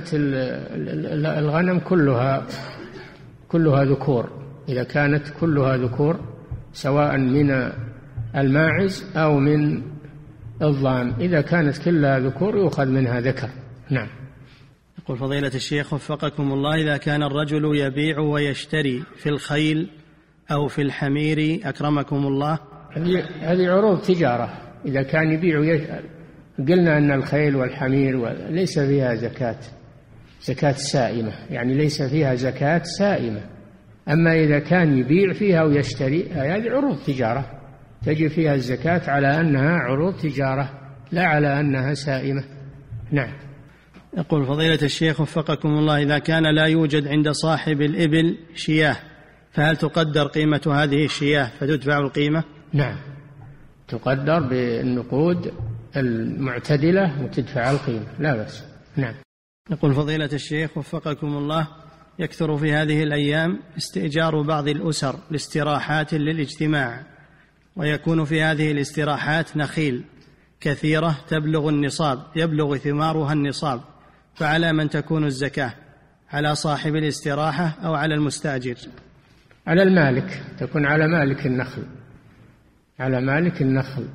الغنم كلها كلها ذكور، إذا كانت كلها ذكور سواء من الماعز أو من الضان، إذا كانت كلها ذكور يؤخذ منها ذكر. نعم. يقول فضيلة الشيخ وفقكم الله: إذا كان الرجل يبيع ويشتري في الخيل أو في الحمير أكرمكم الله، هذه عروض تجارة، إذا كان يبيع ويش... قلنا أن الخيل والحمير ليس فيها زكاة، زكاة سائمة، يعني ليس فيها زكاة سائمة. أما إذا كان يبيع فيها ويشتري هذه عروض تجارة تجي فيها الزكاة على أنها عروض تجارة لا على أنها سائمة. نعم. يقول فضيلة الشيخ وفقكم الله، إذا كان لا يوجد عند صاحب الإبل شياه فهل تقدر قيمة هذه الشياه فتدفع القيمة؟ نعم، تقدر بالنقود المعتدلة وتدفع القيمة، لا بأس. نعم. يقول فضيلة الشيخ وفقكم الله، يكثر في هذه الأيام استئجار بعض الأسر لاستراحات للاجتماع، ويكون في هذه الاستراحات نخيل كثيرة تبلغ النصاب يبلغ ثمارها النصاب، فعلى من تكون الزكاة؟ على صاحب الاستراحة أو على المستأجر؟ على المالك، تكون على مالك النخل، على مالك النخل،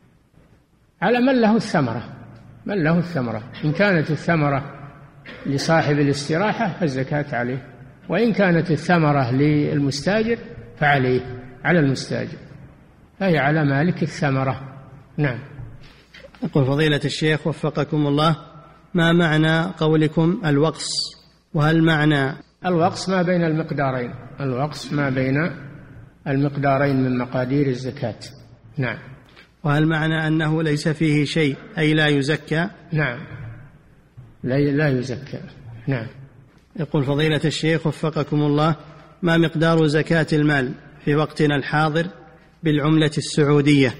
على من له الثمرة، من له الثمرة. إن كانت الثمرة لصاحب الاستراحة فالزكاة عليه، وإن كانت الثمرة للمستاجر فعليه، على المستاجر، فهي على مالك الثمرة. نعم. يقول فضيلة الشيخ وفقكم الله، ما معنى قولكم الوقص؟ وهل معنى الوقص ما بين المقدارين؟ الوقص ما بين المقدارين من مقادير الزكاة. نعم. وهل معنى أنه ليس فيه شيء أي لا يزكى؟ نعم، لا لا يزكى. نعم. يقول فضيلة الشيخ وفقكم الله، ما مقدار زكاة المال في وقتنا الحاضر بالعملة السعودية؟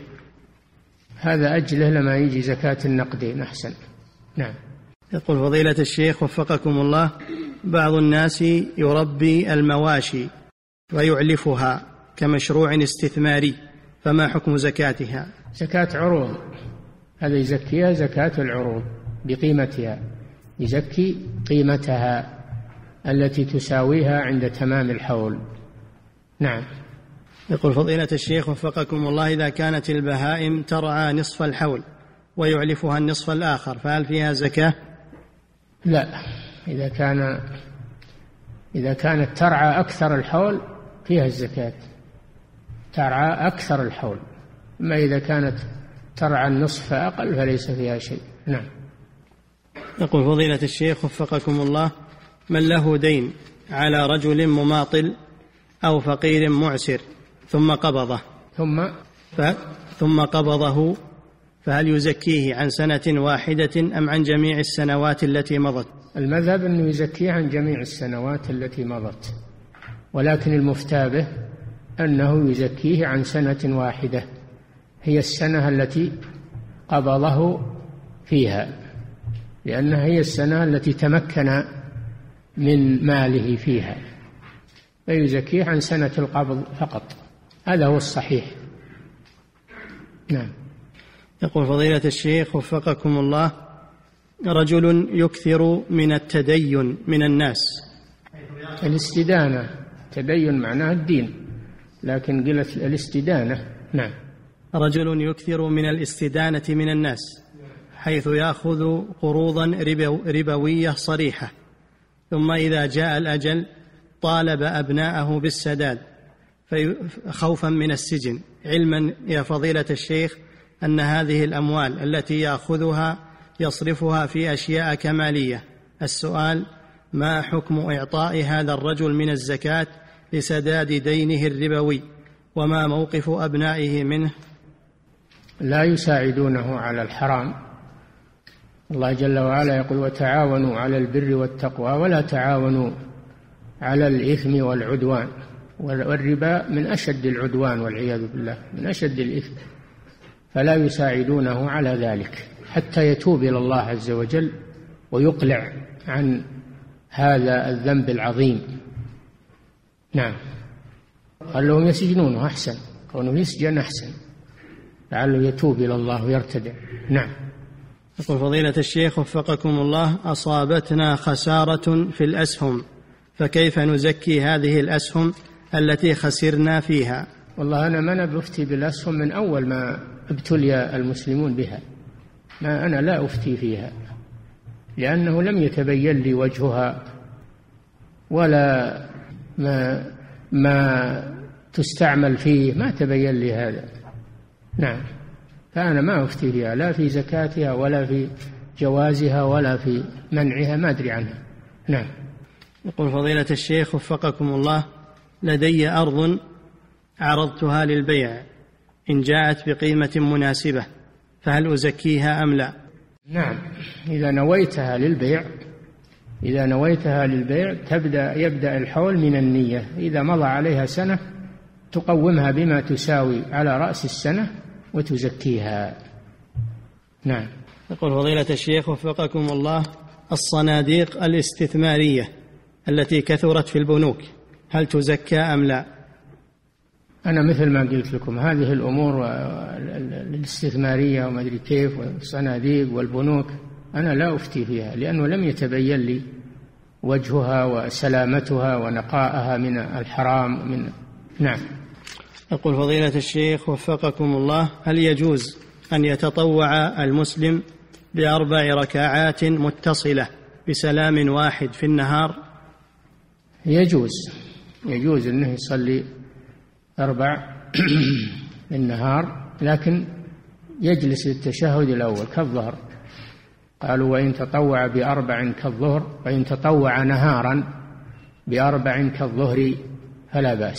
هذا أجله لما يجي زكاة النقدين أحسن. نعم. يقول فضيلة الشيخ وفقكم الله، بعض الناس يربي المواشي ويعلفها كمشروع استثماري، فما حكم زكاتها؟ زكاة عروض، هذا يزكيها زكاة العروض بقيمتها، يزكي قيمتها التي تساويها عند تمام الحول. نعم. يقول فضيلة الشيخ وفقكم الله، إذا كانت البهائم ترعى نصف الحول ويعلفها النصف الآخر فهل فيها زكاة؟ لا، إذا كان إذا كانت ترعى أكثر الحول فيها الزكاة، ترعى أكثر الحول، أما إذا كانت ترعى النصف فأقل فليس فيها شيء. نعم. يقول فضيلة الشيخ وفقكم الله، من له دين على رجل مماطل أو فقير معسر ثم قبضه ثم ف... ثم قبضه فهل يزكيه عن سنة واحدة أم عن جميع السنوات التي مضت؟ المذهب أنه يزكيه عن جميع السنوات التي مضت، ولكن المفتى به أنه يزكيه عن سنة واحدة، هي السنة التي قبضه فيها، لأنها هي السنة التي تمكن من ماله فيها، فيزكيه عن سنة القبض فقط، هذا هو الصحيح. نعم. يقول فضيلة الشيخ وفقكم الله، رجل يكثر من التدين من الناس. الاستدانة، تدين معناها الدين، لكن قلت الاستدانة. نعم. رجل يكثر من الاستدانة من الناس حيث يأخذ قروضا ربوية صريحة، ثم إذا جاء الأجل طالب أبناءه بالسداد خوفا من السجن، علما يا فضيلة الشيخ أن هذه الأموال التي يأخذها يصرفها في أشياء كمالية. السؤال: ما حكم إعطاء هذا الرجل من الزكاة لسداد دينه الربوي، وما موقف أبنائه منه؟ لا يساعدونه على الحرام. الله جل وعلا يقول: وتعاونوا على البر والتقوى ولا تعاونوا على الإثم والعدوان، والربا من أشد العدوان والعياذ بالله، من أشد الإثم، فلا يساعدونه على ذلك حتى يتوب إلى الله عز وجل ويقلع عن هذا الذنب العظيم. نعم. قال لهم يسجنونه أحسن، كونه يسجن أحسن، لعله يتوب إلى الله ويرتدع. نعم. يقول فضيلة الشيخ وفقكم الله: أصابتنا خسارة في الأسهم، فكيف نزكي هذه الأسهم التي خسرنا فيها؟ والله أنا ما بفتي بالأسهم من أول ما ابتلي المسلمون بها، ما أنا لا أفتي فيها، لأنه لم يتبين لي وجهها ولا ما, ما تستعمل فيه، ما تبين لي هذا. نعم. فأنا ما أفتي فيها، لا في زكاتها ولا في جوازها ولا في منعها، ما أدري عنها. نعم. يقول فضيلة الشيخ وفقكم الله: لدي أرض عرضتها للبيع، إن جاءت بقيمة مناسبة فهل أزكيها أم لا؟ نعم، إذا نويتها للبيع إذا نويتها للبيع تبدأ يبدأ الحول من النية. إذا مضى عليها سنة تقومها بما تساوي على رأس السنة وتزكيها. نعم. يقول فضيلة الشيخ وفقكم الله، الصناديق الاستثمارية التي كثرت في البنوك هل تزكى أم لا؟ أنا مثل ما قلت لكم، هذه الأمور الاستثمارية وما أدري كيف والصناديق والبنوك أنا لا أفتي فيها، لأنه لم يتبين لي وجهها وسلامتها ونقائها من الحرام من. نعم. يقول فضيلة الشيخ وفقكم الله، هل يجوز أن يتطوع المسلم بأربع ركعات متصلة بسلام واحد في النهار؟ يجوز يجوز أنه يصلي أربع في النهار، لكن يجلس للتشهد الأول كالظهر. قالوا وإن تطوع بأربع كالظهر، وإن تطوع نهارا بأربع كالظهر فلا بأس،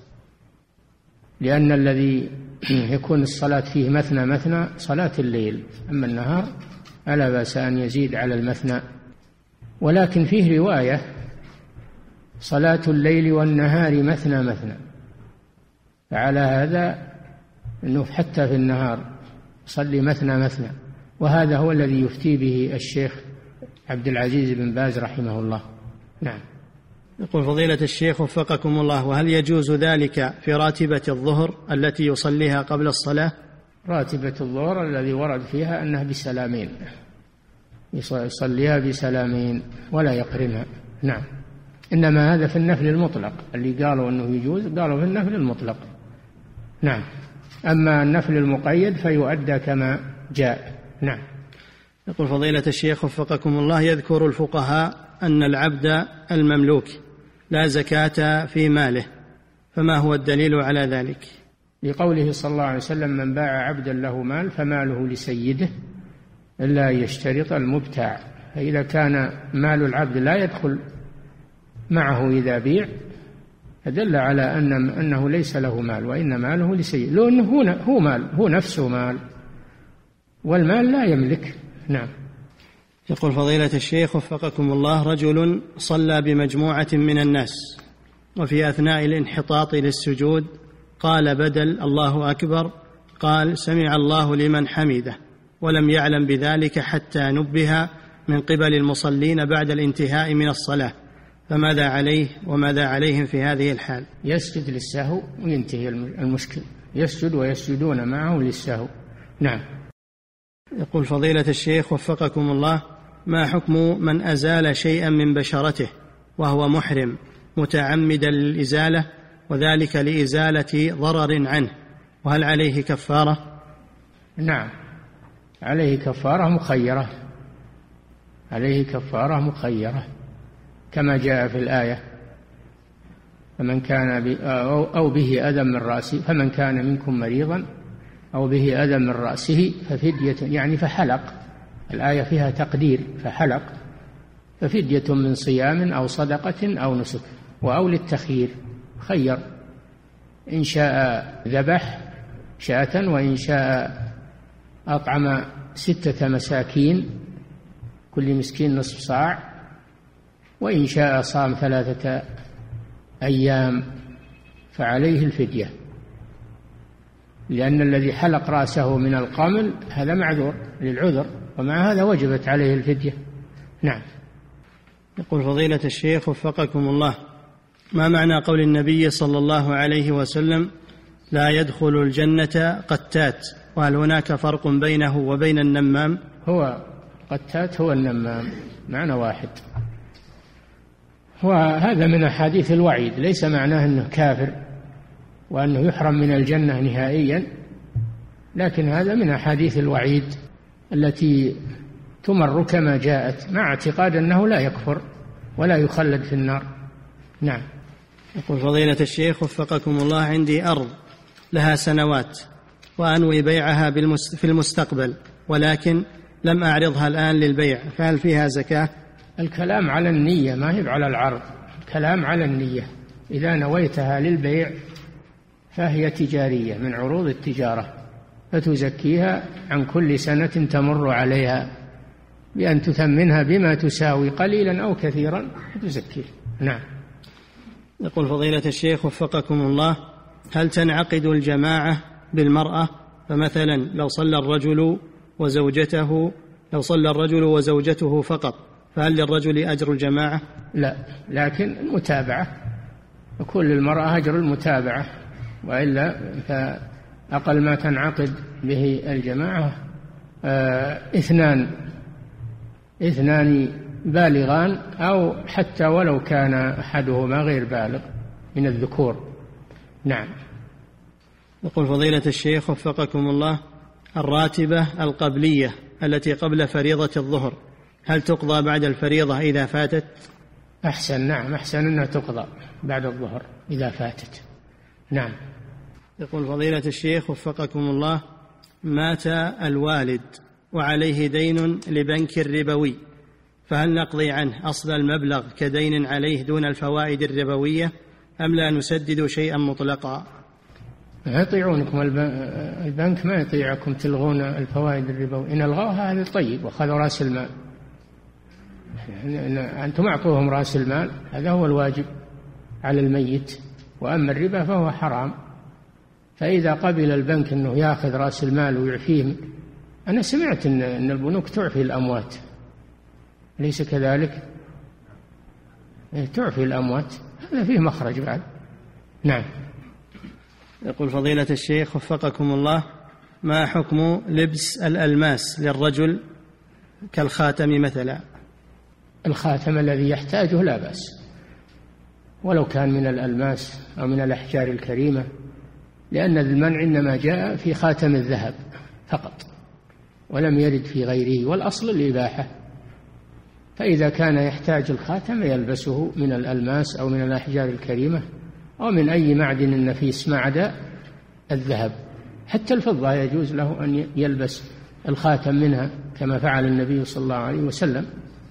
لأن الذي يكون الصلاة فيه مثنى مثنى صلاة الليل، أما النهار فلا بأس أن يزيد على المثنى. ولكن فيه رواية صلاة الليل والنهار مثنى مثنى، فعلى هذا أنه حتى في النهار صلي مثنى مثنى، وهذا هو الذي يفتي به الشيخ عبد العزيز بن باز رحمه الله. نعم. يقول فضيلة الشيخ وفقكم الله، وهل يجوز ذلك في راتبة الظهر التي يصليها قبل الصلاة؟ راتبة الظهر الذي ورد فيها أنها بسلامين، يصليها بسلامين ولا يقرنها. نعم. إنما هذا في النفل المطلق، اللي قالوا أنه يجوز قالوا في النفل المطلق. نعم. أما النفل المقيد فيؤدى كما جاء. نعم. يقول فضيلة الشيخ وفقكم الله، يذكر الفقهاء أن العبد المملوك لا زكاة في ماله، فما هو الدليل على ذلك؟ لقوله صلى الله عليه وسلم من باع عبدا له مال فماله لسيده إلا يشترط المبتاع. فإذا كان مال العبد لا يدخل معه إذا بيع فدل على أن أنه ليس له مال، وإن ماله لسيده، لو أنه هو مال، هو نفسه مال، والمال لا يملك. نعم. يقول فضيلة الشيخ وفقكم الله، رجل صلى بمجموعة من الناس وفي أثناء الانحطاط للسجود قال بدل الله أكبر قال سمع الله لمن حمده، ولم يعلم بذلك حتى نبه من قبل المصلين بعد الانتهاء من الصلاة، فماذا عليه وماذا عليهم في هذه الحال؟ يسجد للسهو وينتهي المشكل، يسجد ويسجدون معه للسهو. نعم. يقول فضيلة الشيخ وفقكم الله، ما حكم من أزال شيئا من بشرته وهو محرم متعمدا للإزالة، وذلك لإزالة ضرر عنه، وهل عليه كفارة؟ نعم، عليه كفارة مخيرة، عليه كفارة مخيرة كما جاء في الآية، فمن كان أو به أذى من رأسه، فمن كان منكم مريضا أو به أذى من رأسه ففدية، يعني فحلق، الآية فيها تقدير، فحلق ففدية من صيام أو صدقة أو نسك، وأو للتخيير خير، إن شاء ذبح شاة، وإن شاء أطعم ستة مساكين كل مسكين نصف صاع، وإن شاء صام ثلاثة أيام فعليه الفدية، لأن الذي حلق رأسه من القمل هذا معذور للعذر، ومع هذا وجبت عليه الفدية. نعم. يقول فضيلة الشيخ وفقكم الله، ما معنى قول النبي صلى الله عليه وسلم لا يدخل الجنة قتات، وهل هناك فرق بينه وبين النمام؟ هو قتات هو النمام، معنى واحد، وهذا من أحاديث الوعيد، ليس معناه أنه كافر وأنه يحرم من الجنة نهائيا، لكن هذا من أحاديث الوعيد التي تمر كما جاءت، مع اعتقاد أنه لا يكفر ولا يخلد في النار. نعم. يقول فضيلة الشيخ وفقكم الله، عندي أرض لها سنوات وأنوي بيعها في المستقبل، ولكن لم أعرضها الآن للبيع، فهل فيها زكاة؟ الكلام على النية، ما هي على العرض، الكلام على النية. إذا نويتها للبيع فهي تجارية من عروض التجارة، فتزكيها عن كل سنة تمر عليها بأن تثمنها بما تساوي قليلا أو كثيرا وتزكيه. نعم. يقول فضيلة الشيخ وفقكم الله: هل تنعقد الجماعة بالمرأة؟ فمثلا لو صلى الرجل وزوجته لو صلى الرجل وزوجته فقط، فهل للرجل أجر الجماعة؟ لا، لكن المتابعة، وكل المرأة أجر المتابعة، وإلا فأقل ما تنعقد به الجماعة آه اثنان اثنان بالغان، أو حتى ولو كان أحدهما غير بالغ من الذكور. نعم. يقول فضيلة الشيخ وفقكم الله: الراتبة القبلية التي قبل فريضة الظهر هل تقضى بعد الفريضة إذا فاتت؟ أحسن. نعم، أحسن أنها تقضى بعد الظهر إذا فاتت. نعم. يقول فضيلة الشيخ وفقكم الله: مات الوالد وعليه دين لبنك ربوي، فهل نقضي عنه أصل المبلغ كدين عليه دون الفوائد الربوية، أم لا نسدد شيئا مطلقا؟ ما يطيعونكم البنك، ما يطيعكم تلغون الفوائد الربوية. إن ألغوها هذا طيب، وأخذوا رأس المال. أنتم أعطوهم رأس المال، هذا هو الواجب على الميت، وأما الربا فهو حرام. فإذا قبل البنك أنه يأخذ رأس المال ويعفيه، أنا سمعت أن أن البنوك تعفي الأموات، ليس كذلك؟ تعفي الأموات، هذا فيه مخرج بعد. نعم. يقول فضيلة الشيخ وفقكم الله: ما حكم لبس الألماس للرجل كالخاتم مثلا؟ الخاتم الذي يحتاجه لا بأس، ولو كان من الألماس أو من الأحجار الكريمة، لأن المنع إنما جاء في خاتم الذهب فقط، ولم يرد في غيره، والأصل الإباحة. فإذا كان يحتاج الخاتم يلبسه من الألماس أو من الأحجار الكريمة أو من أي معدن نفيس ما عدا الذهب. حتى الفضة يجوز له أن يلبس الخاتم منها كما فعل النبي صلى الله عليه وسلم،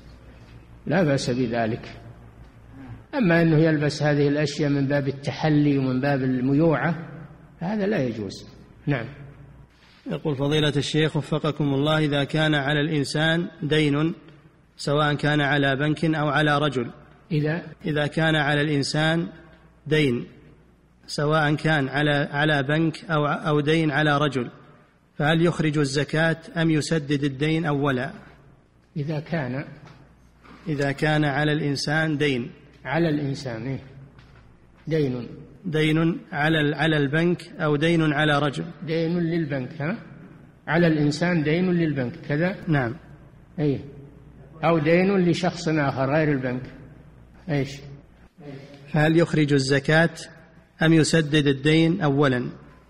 لا بأس بذلك. أما أنه يلبس هذه الأشياء من باب التحلي ومن باب الميوعة هذا لا يجوز. نعم. يقول فضيلة الشيخ وفقكم الله: إذا كان على الإنسان دين سواء كان على بنك أو على رجل، إذا إذا كان على الإنسان دين سواء كان على على بنك أو أو دين على رجل، فهل يخرج الزكاة أم يسدد الدين أولا؟ إذا كان إذا كان على الإنسان دين على الإنسان إيه؟ دين دين على على البنك أو دين على رجل. دين للبنك، ها؟ على الإنسان دين للبنك كذا. نعم. أي أو دين لشخص آخر غير البنك. إيش؟ فهل يخرج الزكاة أم يسدد الدين أولا؟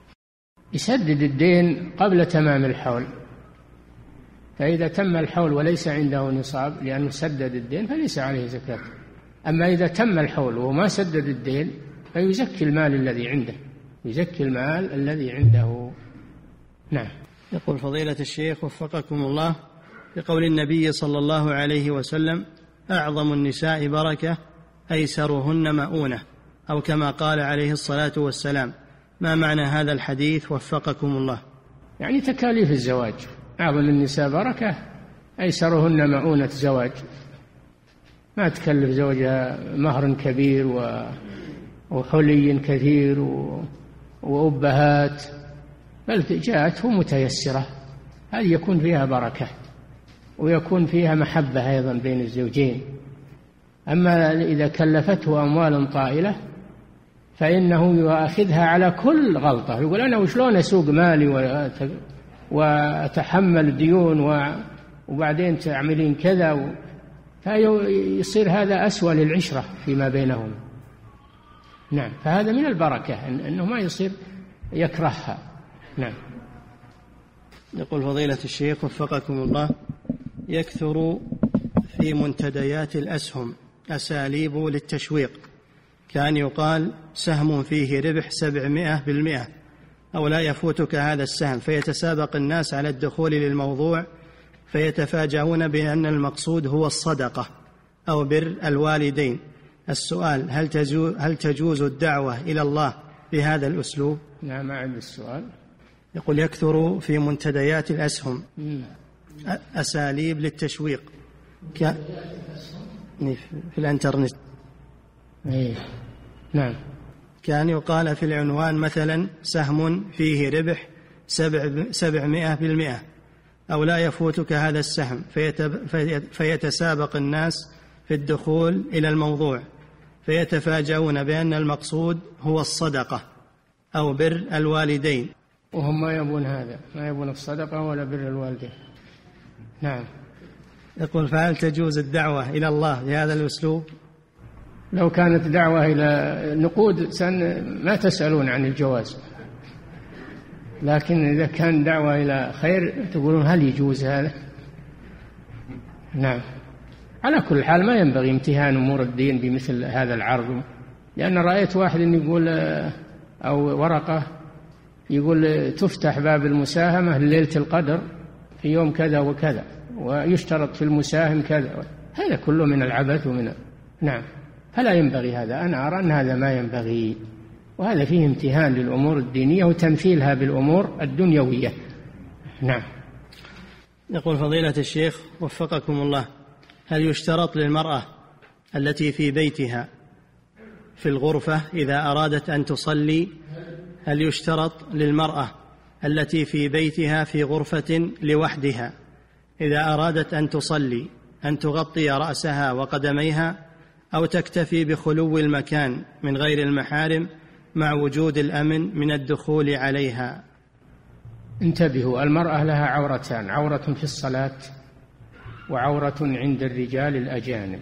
يسدد الدين قبل تمام الحول، فإذا تم الحول وليس عنده نصاب لأنه سدد الدين فليس عليه زكاة. أما إذا تم الحول وما سدد الدين فيزكي المال الذي عنده، يزكي المال الذي عنده. نعم. يقول فضيلة الشيخ وفقكم الله: بقول النبي صلى الله عليه وسلم: أعظم النساء بركة أيسرهن مؤونة، أو كما قال عليه الصلاة والسلام، ما معنى هذا الحديث وفقكم الله؟ يعني تكاليف الزواج، أعظم النساء بركة أيسرهن مؤونة زواج، ما تكلف زوجها مهر كبير وحلي كثير وأبهات، بل جاءته متيسرة، هذه يكون فيها بركة ويكون فيها محبة أيضا بين الزوجين. أما إذا كلفته أموال طائلة فإنه يؤاخذها على كل غلطة، يقول أنا وشلون أسوق مالي وأتحمل ديون وبعدين تعملين كذا، فيصير هذا أسوأ للعشرة فيما بينهم. نعم. فهذا من البركة أنه ما يصير يكرهها. نعم. يقول فضيلة الشيخ وفقكم الله: يكثر في منتديات الأسهم أساليب للتشويق، كان يقال سهم فيه ربح سبعمائة بالمئة أو لا يفوتك هذا السهم، فيتسابق الناس على الدخول للموضوع فيتفاجؤون بأن المقصود هو الصدقة أو بر الوالدين. السؤال: هل تجوز, هل تجوز الدعوة إلى الله بهذا الأسلوب؟ لا، ما عندي السؤال. يقول: يكثر في منتديات الأسهم أساليب للتشويق ك... في الانترنت. إيه. نعم. كان يقال في العنوان مثلا سهم فيه ربح سبع سبعمائة بالمئة، أو لا يفوتك هذا السهم، فيتب... فيتسابق الناس في الدخول إلى الموضوع، فيتفاجؤون بأن المقصود هو الصدقة أو بر الوالدين، وهم ما يبون هذا، ما يبون الصدقة ولا بر الوالدين. نعم. يقول فهل تجوز الدعوة إلى الله بهذا الأسلوب؟ لو كانت دعوة إلى نقود ما تسألون عن الجواز، لكن إذا كان دعوة إلى خير تقولون هل يجوز هذا؟ نعم. على كل حال ما ينبغي امتهان أمور الدين بمثل هذا العرض، لأن رأيت واحد يقول أو ورقة يقول تفتح باب المساهمة ليلة القدر في يوم كذا وكذا، ويشترط في المساهم كذا. هذا كله من العبث ومن نعم، فلا ينبغي هذا. أنا أرى أن هذا ما ينبغي، وهذا فيه امتهان للأمور الدينية وتمثيلها بالأمور الدنيوية. نعم. يقول فضيلة الشيخ وفقكم الله، هل يشترط للمرأة التي في بيتها في الغرفة إذا أرادت أن تصلي، هل يشترط للمرأة التي في بيتها في غرفة لوحدها إذا أرادت أن تصلي أن تغطي رأسها وقدميها، أو تكتفي بخلو المكان من غير المحارم مع وجود الأمن من الدخول عليها؟ انتبهوا، المرأة لها عورتان، عورة في الصلاة وعورة عند الرجال الأجانب.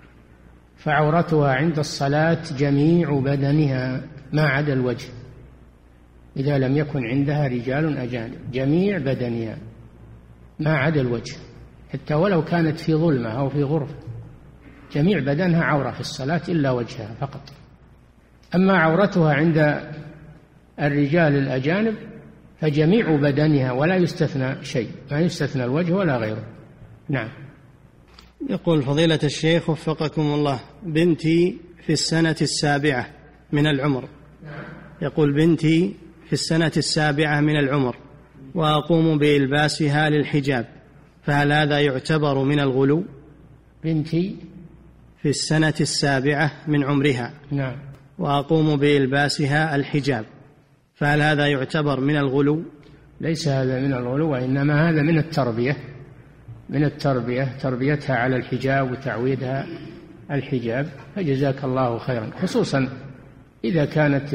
فعورتها عند الصلاة جميع بدنها ما عدا الوجه، إذا لم يكن عندها رجال أجانب، جميع بدنها ما عدا الوجه، حتى ولو كانت في ظلمة أو في غرفة، جميع بدنها عورة في الصلاة إلا وجهها فقط. أما عورتها عند الرجال الأجانب فجميع بدنها ولا يستثنى شيء، ما يستثنى الوجه ولا غيره. نعم. يقول فضيلة الشيخ وفقكم الله، بنتي في السنة السابعة من العمر، يقول بنتي في السنة السابعة من العمر وأقوم بإلباسها للحجاب، فهل هذا يعتبر من الغلو؟ بنتي في السنة السابعة من عمرها. نعم. وأقوم بإلباسها الحجاب، فهل هذا يعتبر من الغلو؟ ليس هذا من الغلو، وإنما هذا من التربية، من التربية، تربيتها على الحجاب وتعويدها الحجاب. فجزاك الله خيرا، خصوصا إذا كانت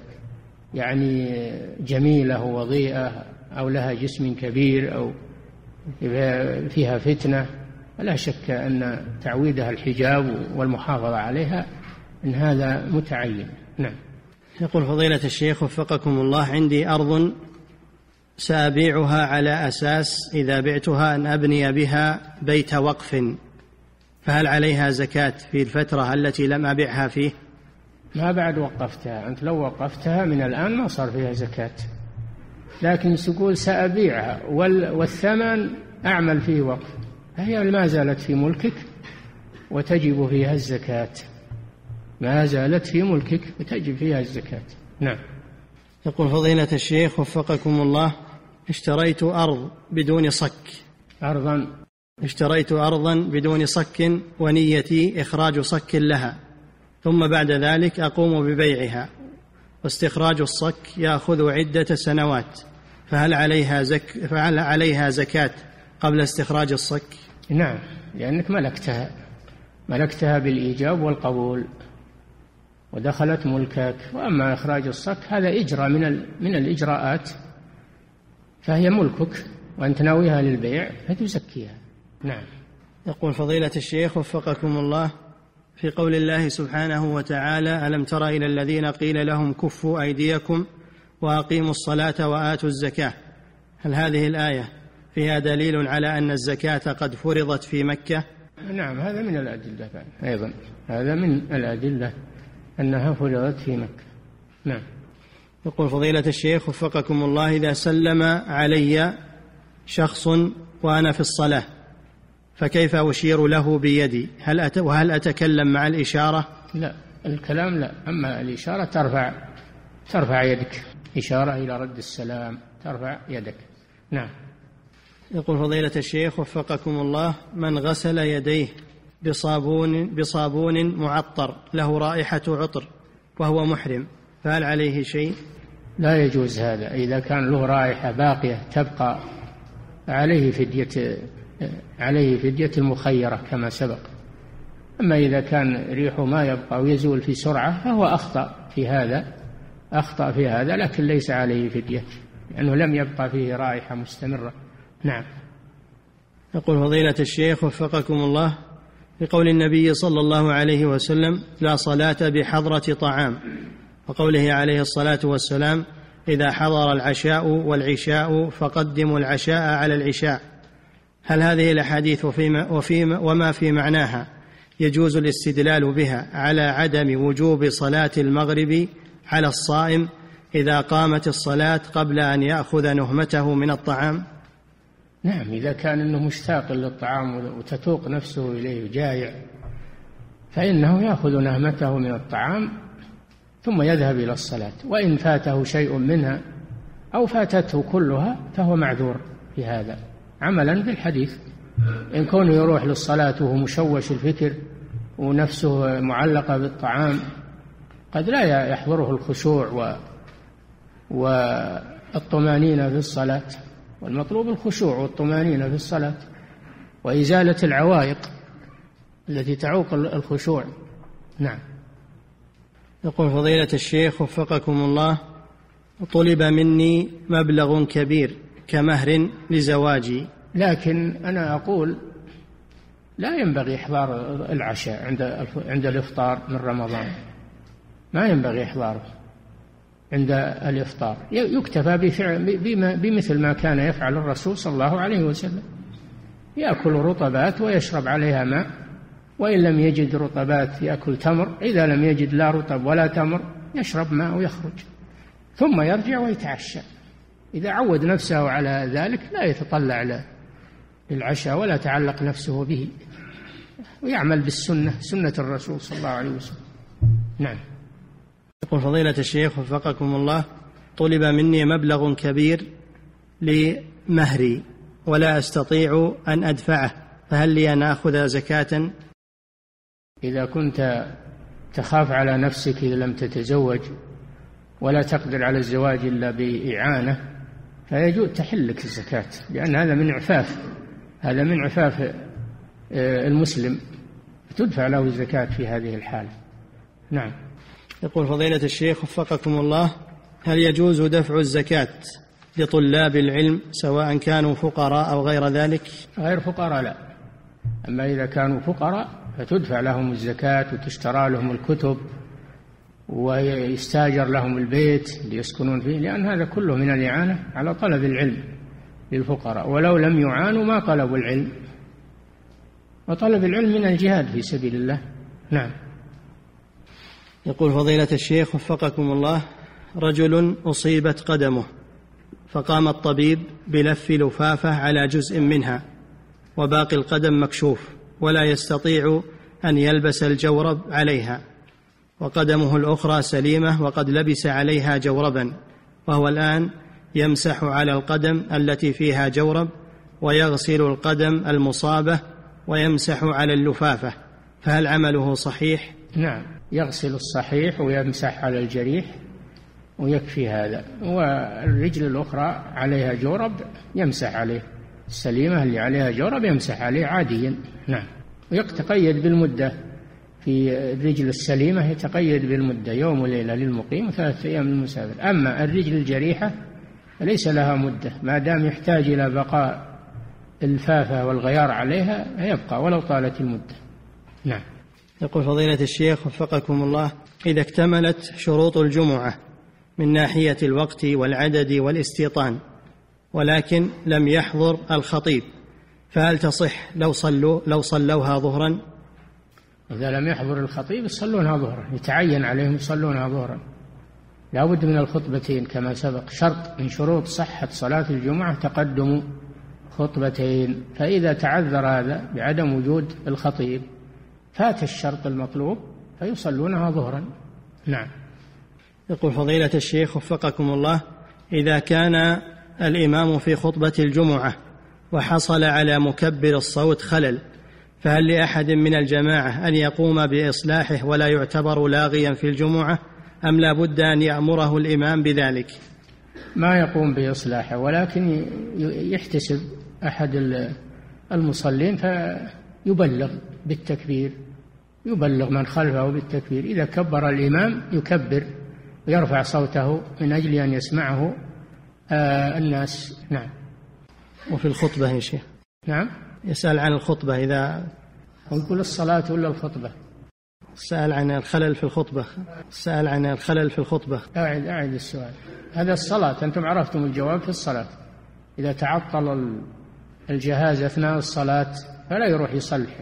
يعني جميلة ووضيئة أو لها جسم كبير أو فيها فتنة، لا شك أن تعويدها الحجاب والمحافظة عليها إن هذا متعين. نعم. يقول فضيلة الشيخ وفقكم الله، عندي أرض سأبيعها على أساس إذا بعتها أن أبني بها بيت وقف، فهل عليها زكاة في الفترة التي لم أبيعها فيه؟ ما بعد وقفتها، أنت لو وقفتها من الآن ما صار فيها زكاة، لكن تقول سأبيعها والثمن أعمل فيه وقف، فهي ما زالت في ملكك وتجب فيها الزكاة، ما زالت في ملكك وتجب فيها الزكاة. نعم. يقول فضيلة الشيخ وفقكم الله، اشتريت أرض بدون صك أرضا اشتريت أرضا بدون صك ونيتي إخراج صك لها، ثم بعد ذلك أقوم ببيعها، واستخراج الصك يأخذ عدة سنوات، فهل عليها زك فهل عليها زكاة قبل استخراج الصك؟ نعم، لأنك ملكتها ملكتها بالإيجاب والقبول ودخلت ملكك. وأما إخراج الصك هذا إجراء من من الإجراءات، فهي ملكك وأنت ناويها للبيع فتزكيها. نعم. يقول فضيلة الشيخ وفقكم الله، في قول الله سبحانه وتعالى: ألم تر إلى الذين قيل لهم كفوا أيديكم وأقيموا الصلاة وآتوا الزكاة، هل هذه الآية فيها دليل على أن الزكاة قد فرضت في مكة؟ نعم، هذا من الأدلة أيضا، هذا من الأدلة أنها فرضت في مكة. نعم. يقول فضيلة الشيخ وفقكم الله، إذا سلم علي شخص وأنا في الصلاة فكيف أشير له بيدي؟ هل أت... وهل أتكلم مع الإشارة؟ لا، الكلام لا، أما الإشارة ترفع ترفع يدك، إشارة إلى رد السلام ترفع يدك. نعم. يقول فضيلة الشيخ وفقكم الله: من غسل يديه بصابون, بصابون معطر له رائحة عطر وهو محرم فهل عليه شيء؟ لا يجوز هذا. إذا كان له رائحة باقية تبقى عليه فدية عليه فدية المخيرة كما سبق. أما إذا كان ريحه ما يبقى ويزول في سرعة فهو أخطأ في هذا أخطأ في هذا لكن ليس عليه فدية لأنه لم يبقى فيه رائحة مستمرة. نعم. يقول فضيلة الشيخ وفقكم الله: بقول النبي صلى الله عليه وسلم: لا صلاة بحضرة طعام، وقوله عليه الصلاة والسلام: إذا حضر العشاء والعشاء فقدموا العشاء على العشاء، هل هذه الأحاديث وفيما وفيما وما في معناها يجوز الاستدلال بها على عدم وجوب صلاة المغرب على الصائم إذا قامت الصلاة قبل أن يأخذ نهمته من الطعام؟ نعم، إذا كان أنه مشتاق للطعام وتتوق نفسه إليه جائع فإنه يأخذ نهمته من الطعام ثم يذهب إلى الصلاة، وإن فاته شيء منها أو فاتته كلها فهو معذور في هذا عملا بالحديث. إن كونه يروح للصلاة وهو مشوش الفكر ونفسه معلقة بالطعام قد لا يحضره الخشوع و... والطمانينة في الصلاة، والمطلوب الخشوع والطمانينة في الصلاة وإزالة العوائق التي تعوق الخشوع. نعم. يقول فضيلة الشيخ وفقكم الله: طلب مني مبلغ كبير كمهر لزواجي، لكن أنا أقول لا ينبغي إحضار العشاء عند عند الإفطار من رمضان، ما ينبغي إحضاره عند الإفطار، يكتفى بفعل بمثل ما كان يفعل الرسول صلى الله عليه وسلم، يأكل رطبات ويشرب عليها ماء، وإن لم يجد رطبات يأكل تمر، إذا لم يجد لا رطب ولا تمر يشرب ماء ويخرج ثم يرجع ويتعشى. إذا عود نفسه على ذلك لا يتطلع للعشاء ولا تعلق نفسه به، ويعمل بالسنة سنة الرسول صلى الله عليه وسلم. نعم. يقول فضيلة الشيخ وفقكم الله: طلب مني مبلغ كبير لمهري ولا أستطيع أن أدفعه، فهل لي أن أخذ زكاة؟ إذا كنت تخاف على نفسك إذا لم تتزوج ولا تقدر على الزواج إلا بإعانة فيجوز تحلك الزكاة، لأن هذا من عفاف هذا من عفاف المسلم، تدفع له الزكاة في هذه الحالة. نعم. يقول فضيلة الشيخ وفقكم الله: هل يجوز دفع الزكاة لطلاب العلم سواء كانوا فقراء أو غير ذلك؟ غير فقراء لا، أما إذا كانوا فقراء فتدفع لهم الزكاة وتشترى لهم الكتب ويستاجر لهم البيت ليسكنون فيه، لأن هذا كله من الإعانة على طلب العلم للفقراء، ولو لم يعانوا ما طلبوا العلم، وطلب العلم من الجهاد في سبيل الله. نعم. يقول فضيلة الشيخ وفقكم الله: رجل أصيبت قدمه فقام الطبيب بلف لفافة على جزء منها وباقي القدم مكشوف ولا يستطيع أن يلبس الجورب عليها، وقدمه الأخرى سليمة وقد لبس عليها جوربا، وهو الآن يمسح على القدم التي فيها جورب ويغسل القدم المصابة ويمسح على اللفافة، فهل عمله صحيح؟ نعم، يغسل الصحيح ويمسح على الجريح ويكفي هذا، والرجل الأخرى عليها جورب يمسح عليه، السليمة اللي عليها جورب يمسح عليه عاديا. نعم. ويتقيد بالمدة، في الرجل السليمة يتقيد بالمدة يوم وليلة للمقيم وثلاثة أيام للمسافر. أما الرجل الجريحة ليس لها مدة، ما دام يحتاج إلى بقاء الفافة والغيار عليها يبقى ولو طالت المدة. نعم. يقول فضيلة الشيخ وفقكم الله: إذا اكتملت شروط الجمعة من ناحية الوقت والعدد والاستيطان ولكن لم يحضر الخطيب، فهل تصح لو صلوا لو صلوها ظهرا؟ إذا لم يحضر الخطيب يصلونها ظهرا، يتعين عليهم يصلونها ظهرا، لا بد من الخطبتين كما سبق. شرط من شروط صحة صلاة الجمعة تقدم خطبتين، فإذا تعذر هذا بعدم وجود الخطيب فات الشرط المطلوب فيصلونها ظهرا. نعم. يقول فضيلة الشيخ وفقكم الله: إذا كان الإمام في خطبة الجمعة وحصل على مكبر الصوت خلل، فهل لأحد من الجماعة أن يقوم بإصلاحه ولا يعتبر لاغيا في الجمعة، أم لا بد أن يأمره الإمام بذلك؟ ما يقوم بإصلاحه، ولكن يحتسب أحد المصلين فيبلغ بالتكبير، يبلغ من خلفه بالتكبير. إذا كبر الإمام يكبر ويرفع صوته من أجل أن يسمعه آه الناس. نعم. وفي الخطبة يا شيخ؟ نعم. يسأل عن الخطبة، إذا نقول الصلاة ولا الخطبة؟ سأل عن الخلل في الخطبة. سأل عن الخلل في الخطبة. أعد أعد السؤال. هذا الصلاة، أنتم عرفتم الجواب في الصلاة. إذا تعطل الجهاز أثناء الصلاة فلا يروح يصلحه،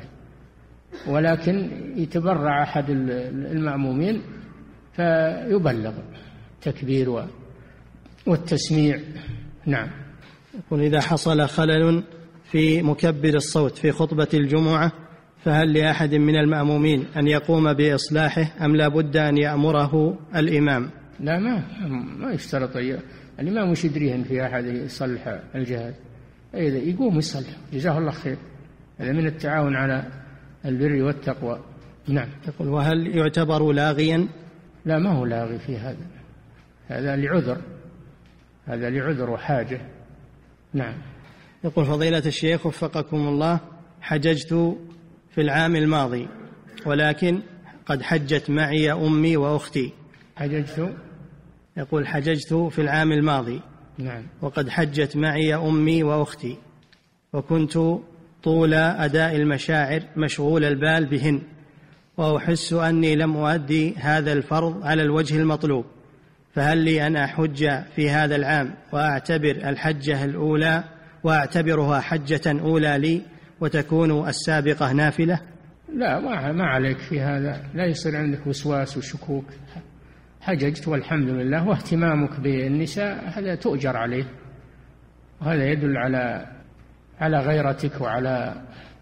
ولكن يتبرع أحد المأمومين فيبلغ التكبير والتسميع. نعم. يقول إذا حصل خلل في مكبر الصوت في خطبة الجمعة فهل لأحد من المأمومين أن يقوم بإصلاحه أم لا بد أن يأمره الإمام؟ لا، ما ما يشترط الإمام، وش يدريه في أحد يصلح الجهاز؟ إذا يقوم يصلح جزاه الله خير، هذا من التعاون على البر والتقوى. نعم. يقول وهل يعتبر لاغيا؟ لا، ما هو لاغي في هذا، هذا لعذر، هذا لعذر وحاجة. نعم. يقول فضيلة الشيخ وفقكم الله، حججت في العام الماضي ولكن قد حجت معي أمي وأختي. حججت؟ يقول حججت في العام الماضي. نعم. وقد حجت معي أمي وأختي، وكنت طول أداء المشاعر مشغول البال بهن، وأحس أني لم أؤدي هذا الفرض على الوجه المطلوب، فهل لي أن أحج في هذا العام وأعتبر الحجة الأولى وأعتبرها حجة أولى لي وتكون السابقة نافلة؟ لا، ما عليك في هذا، لا يصير عندك وسواس وشكوك. حججت والحمد لله، واهتمامك بالنساء هذا تؤجر عليه، وهذا يدل على على غيرتك وعلى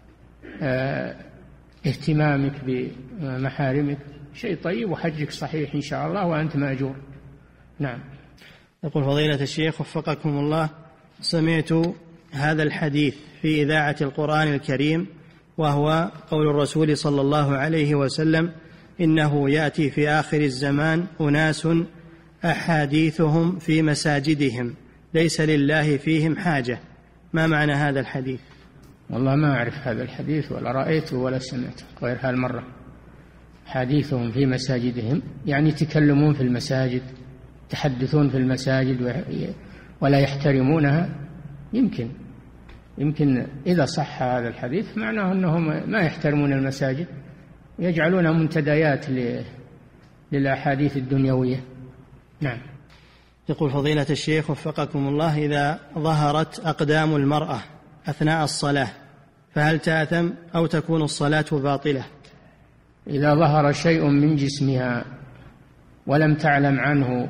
اه اهتمامك بمحارمك، شيء طيب، وحجك صحيح إن شاء الله وأنت مأجور. نعم. يقول فضيلة الشيخ وفقكم الله، سمعت هذا الحديث في إذاعة القرآن الكريم، وهو قول الرسول صلى الله عليه وسلم: إنه يأتي في آخر الزمان أناس أحاديثهم في مساجدهم ليس لله فيهم حاجة. ما معنى هذا الحديث؟ والله ما أعرف هذا الحديث ولا رأيته ولا سمعته غير هالمرة. حديثهم في مساجدهم يعني يتكلمون في المساجد، يتحدثون في المساجد ولا يحترمونها. يمكن يمكن إذا صح هذا الحديث معناه أنهم ما يحترمون المساجد، يجعلونها منتديات للأحاديث الدنيوية. نعم. يقول فضيلة الشيخ وفقكم الله، إذا ظهرت أقدام المرأة أثناء الصلاة فهل تأثم أو تكون الصلاة باطلة؟ إذا ظهر شيء من جسمها ولم تعلم عنه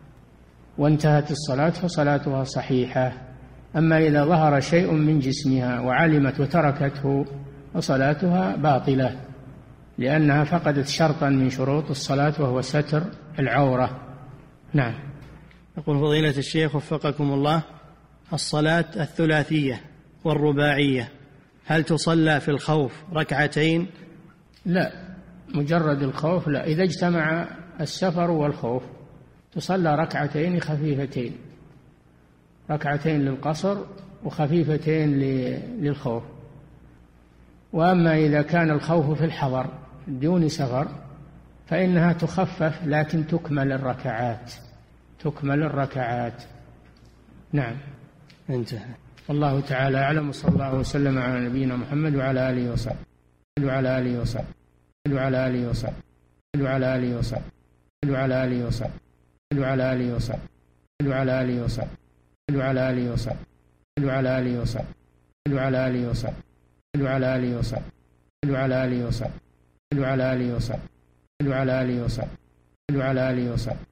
وانتهت الصلاة فصلاتها صحيحة، أما إذا ظهر شيء من جسمها وعلمت وتركته فصلاتها باطلة، لأنها فقدت شرطا من شروط الصلاة وهو ستر العورة. نعم. يقول فضيلة الشيخ وفقكم الله، الصلاة الثلاثية والرباعية هل تصلى في الخوف ركعتين؟ لا، مجرد الخوف لا، إذا اجتمع السفر والخوف تصلى ركعتين خفيفتين، ركعتين للقصر وخفيفتين للخوف. وأما إذا كان الخوف في الحضر دون سفر فإنها تخفف لكن تكمل الركعات، تكمل الركعات. نعم. انتهى. والله تعالى أعلم، وصلى الله وسلم على نبينا محمد وعلى آله وصحبه وعلى آله وصحبه وعلى آله وصحبه وعلى آله وصحبه وعلى آله وصحبه وعلى آله وصحبه وعلى آله وصحبه وعلى آله وصحبه وعلى آله وصحبه وعلى آله وصحبه وعلى آله وصحبه وعلى آله وصحبه وعلى آله وصحبه وعلى آله وصحبه وعلى آله وصحبه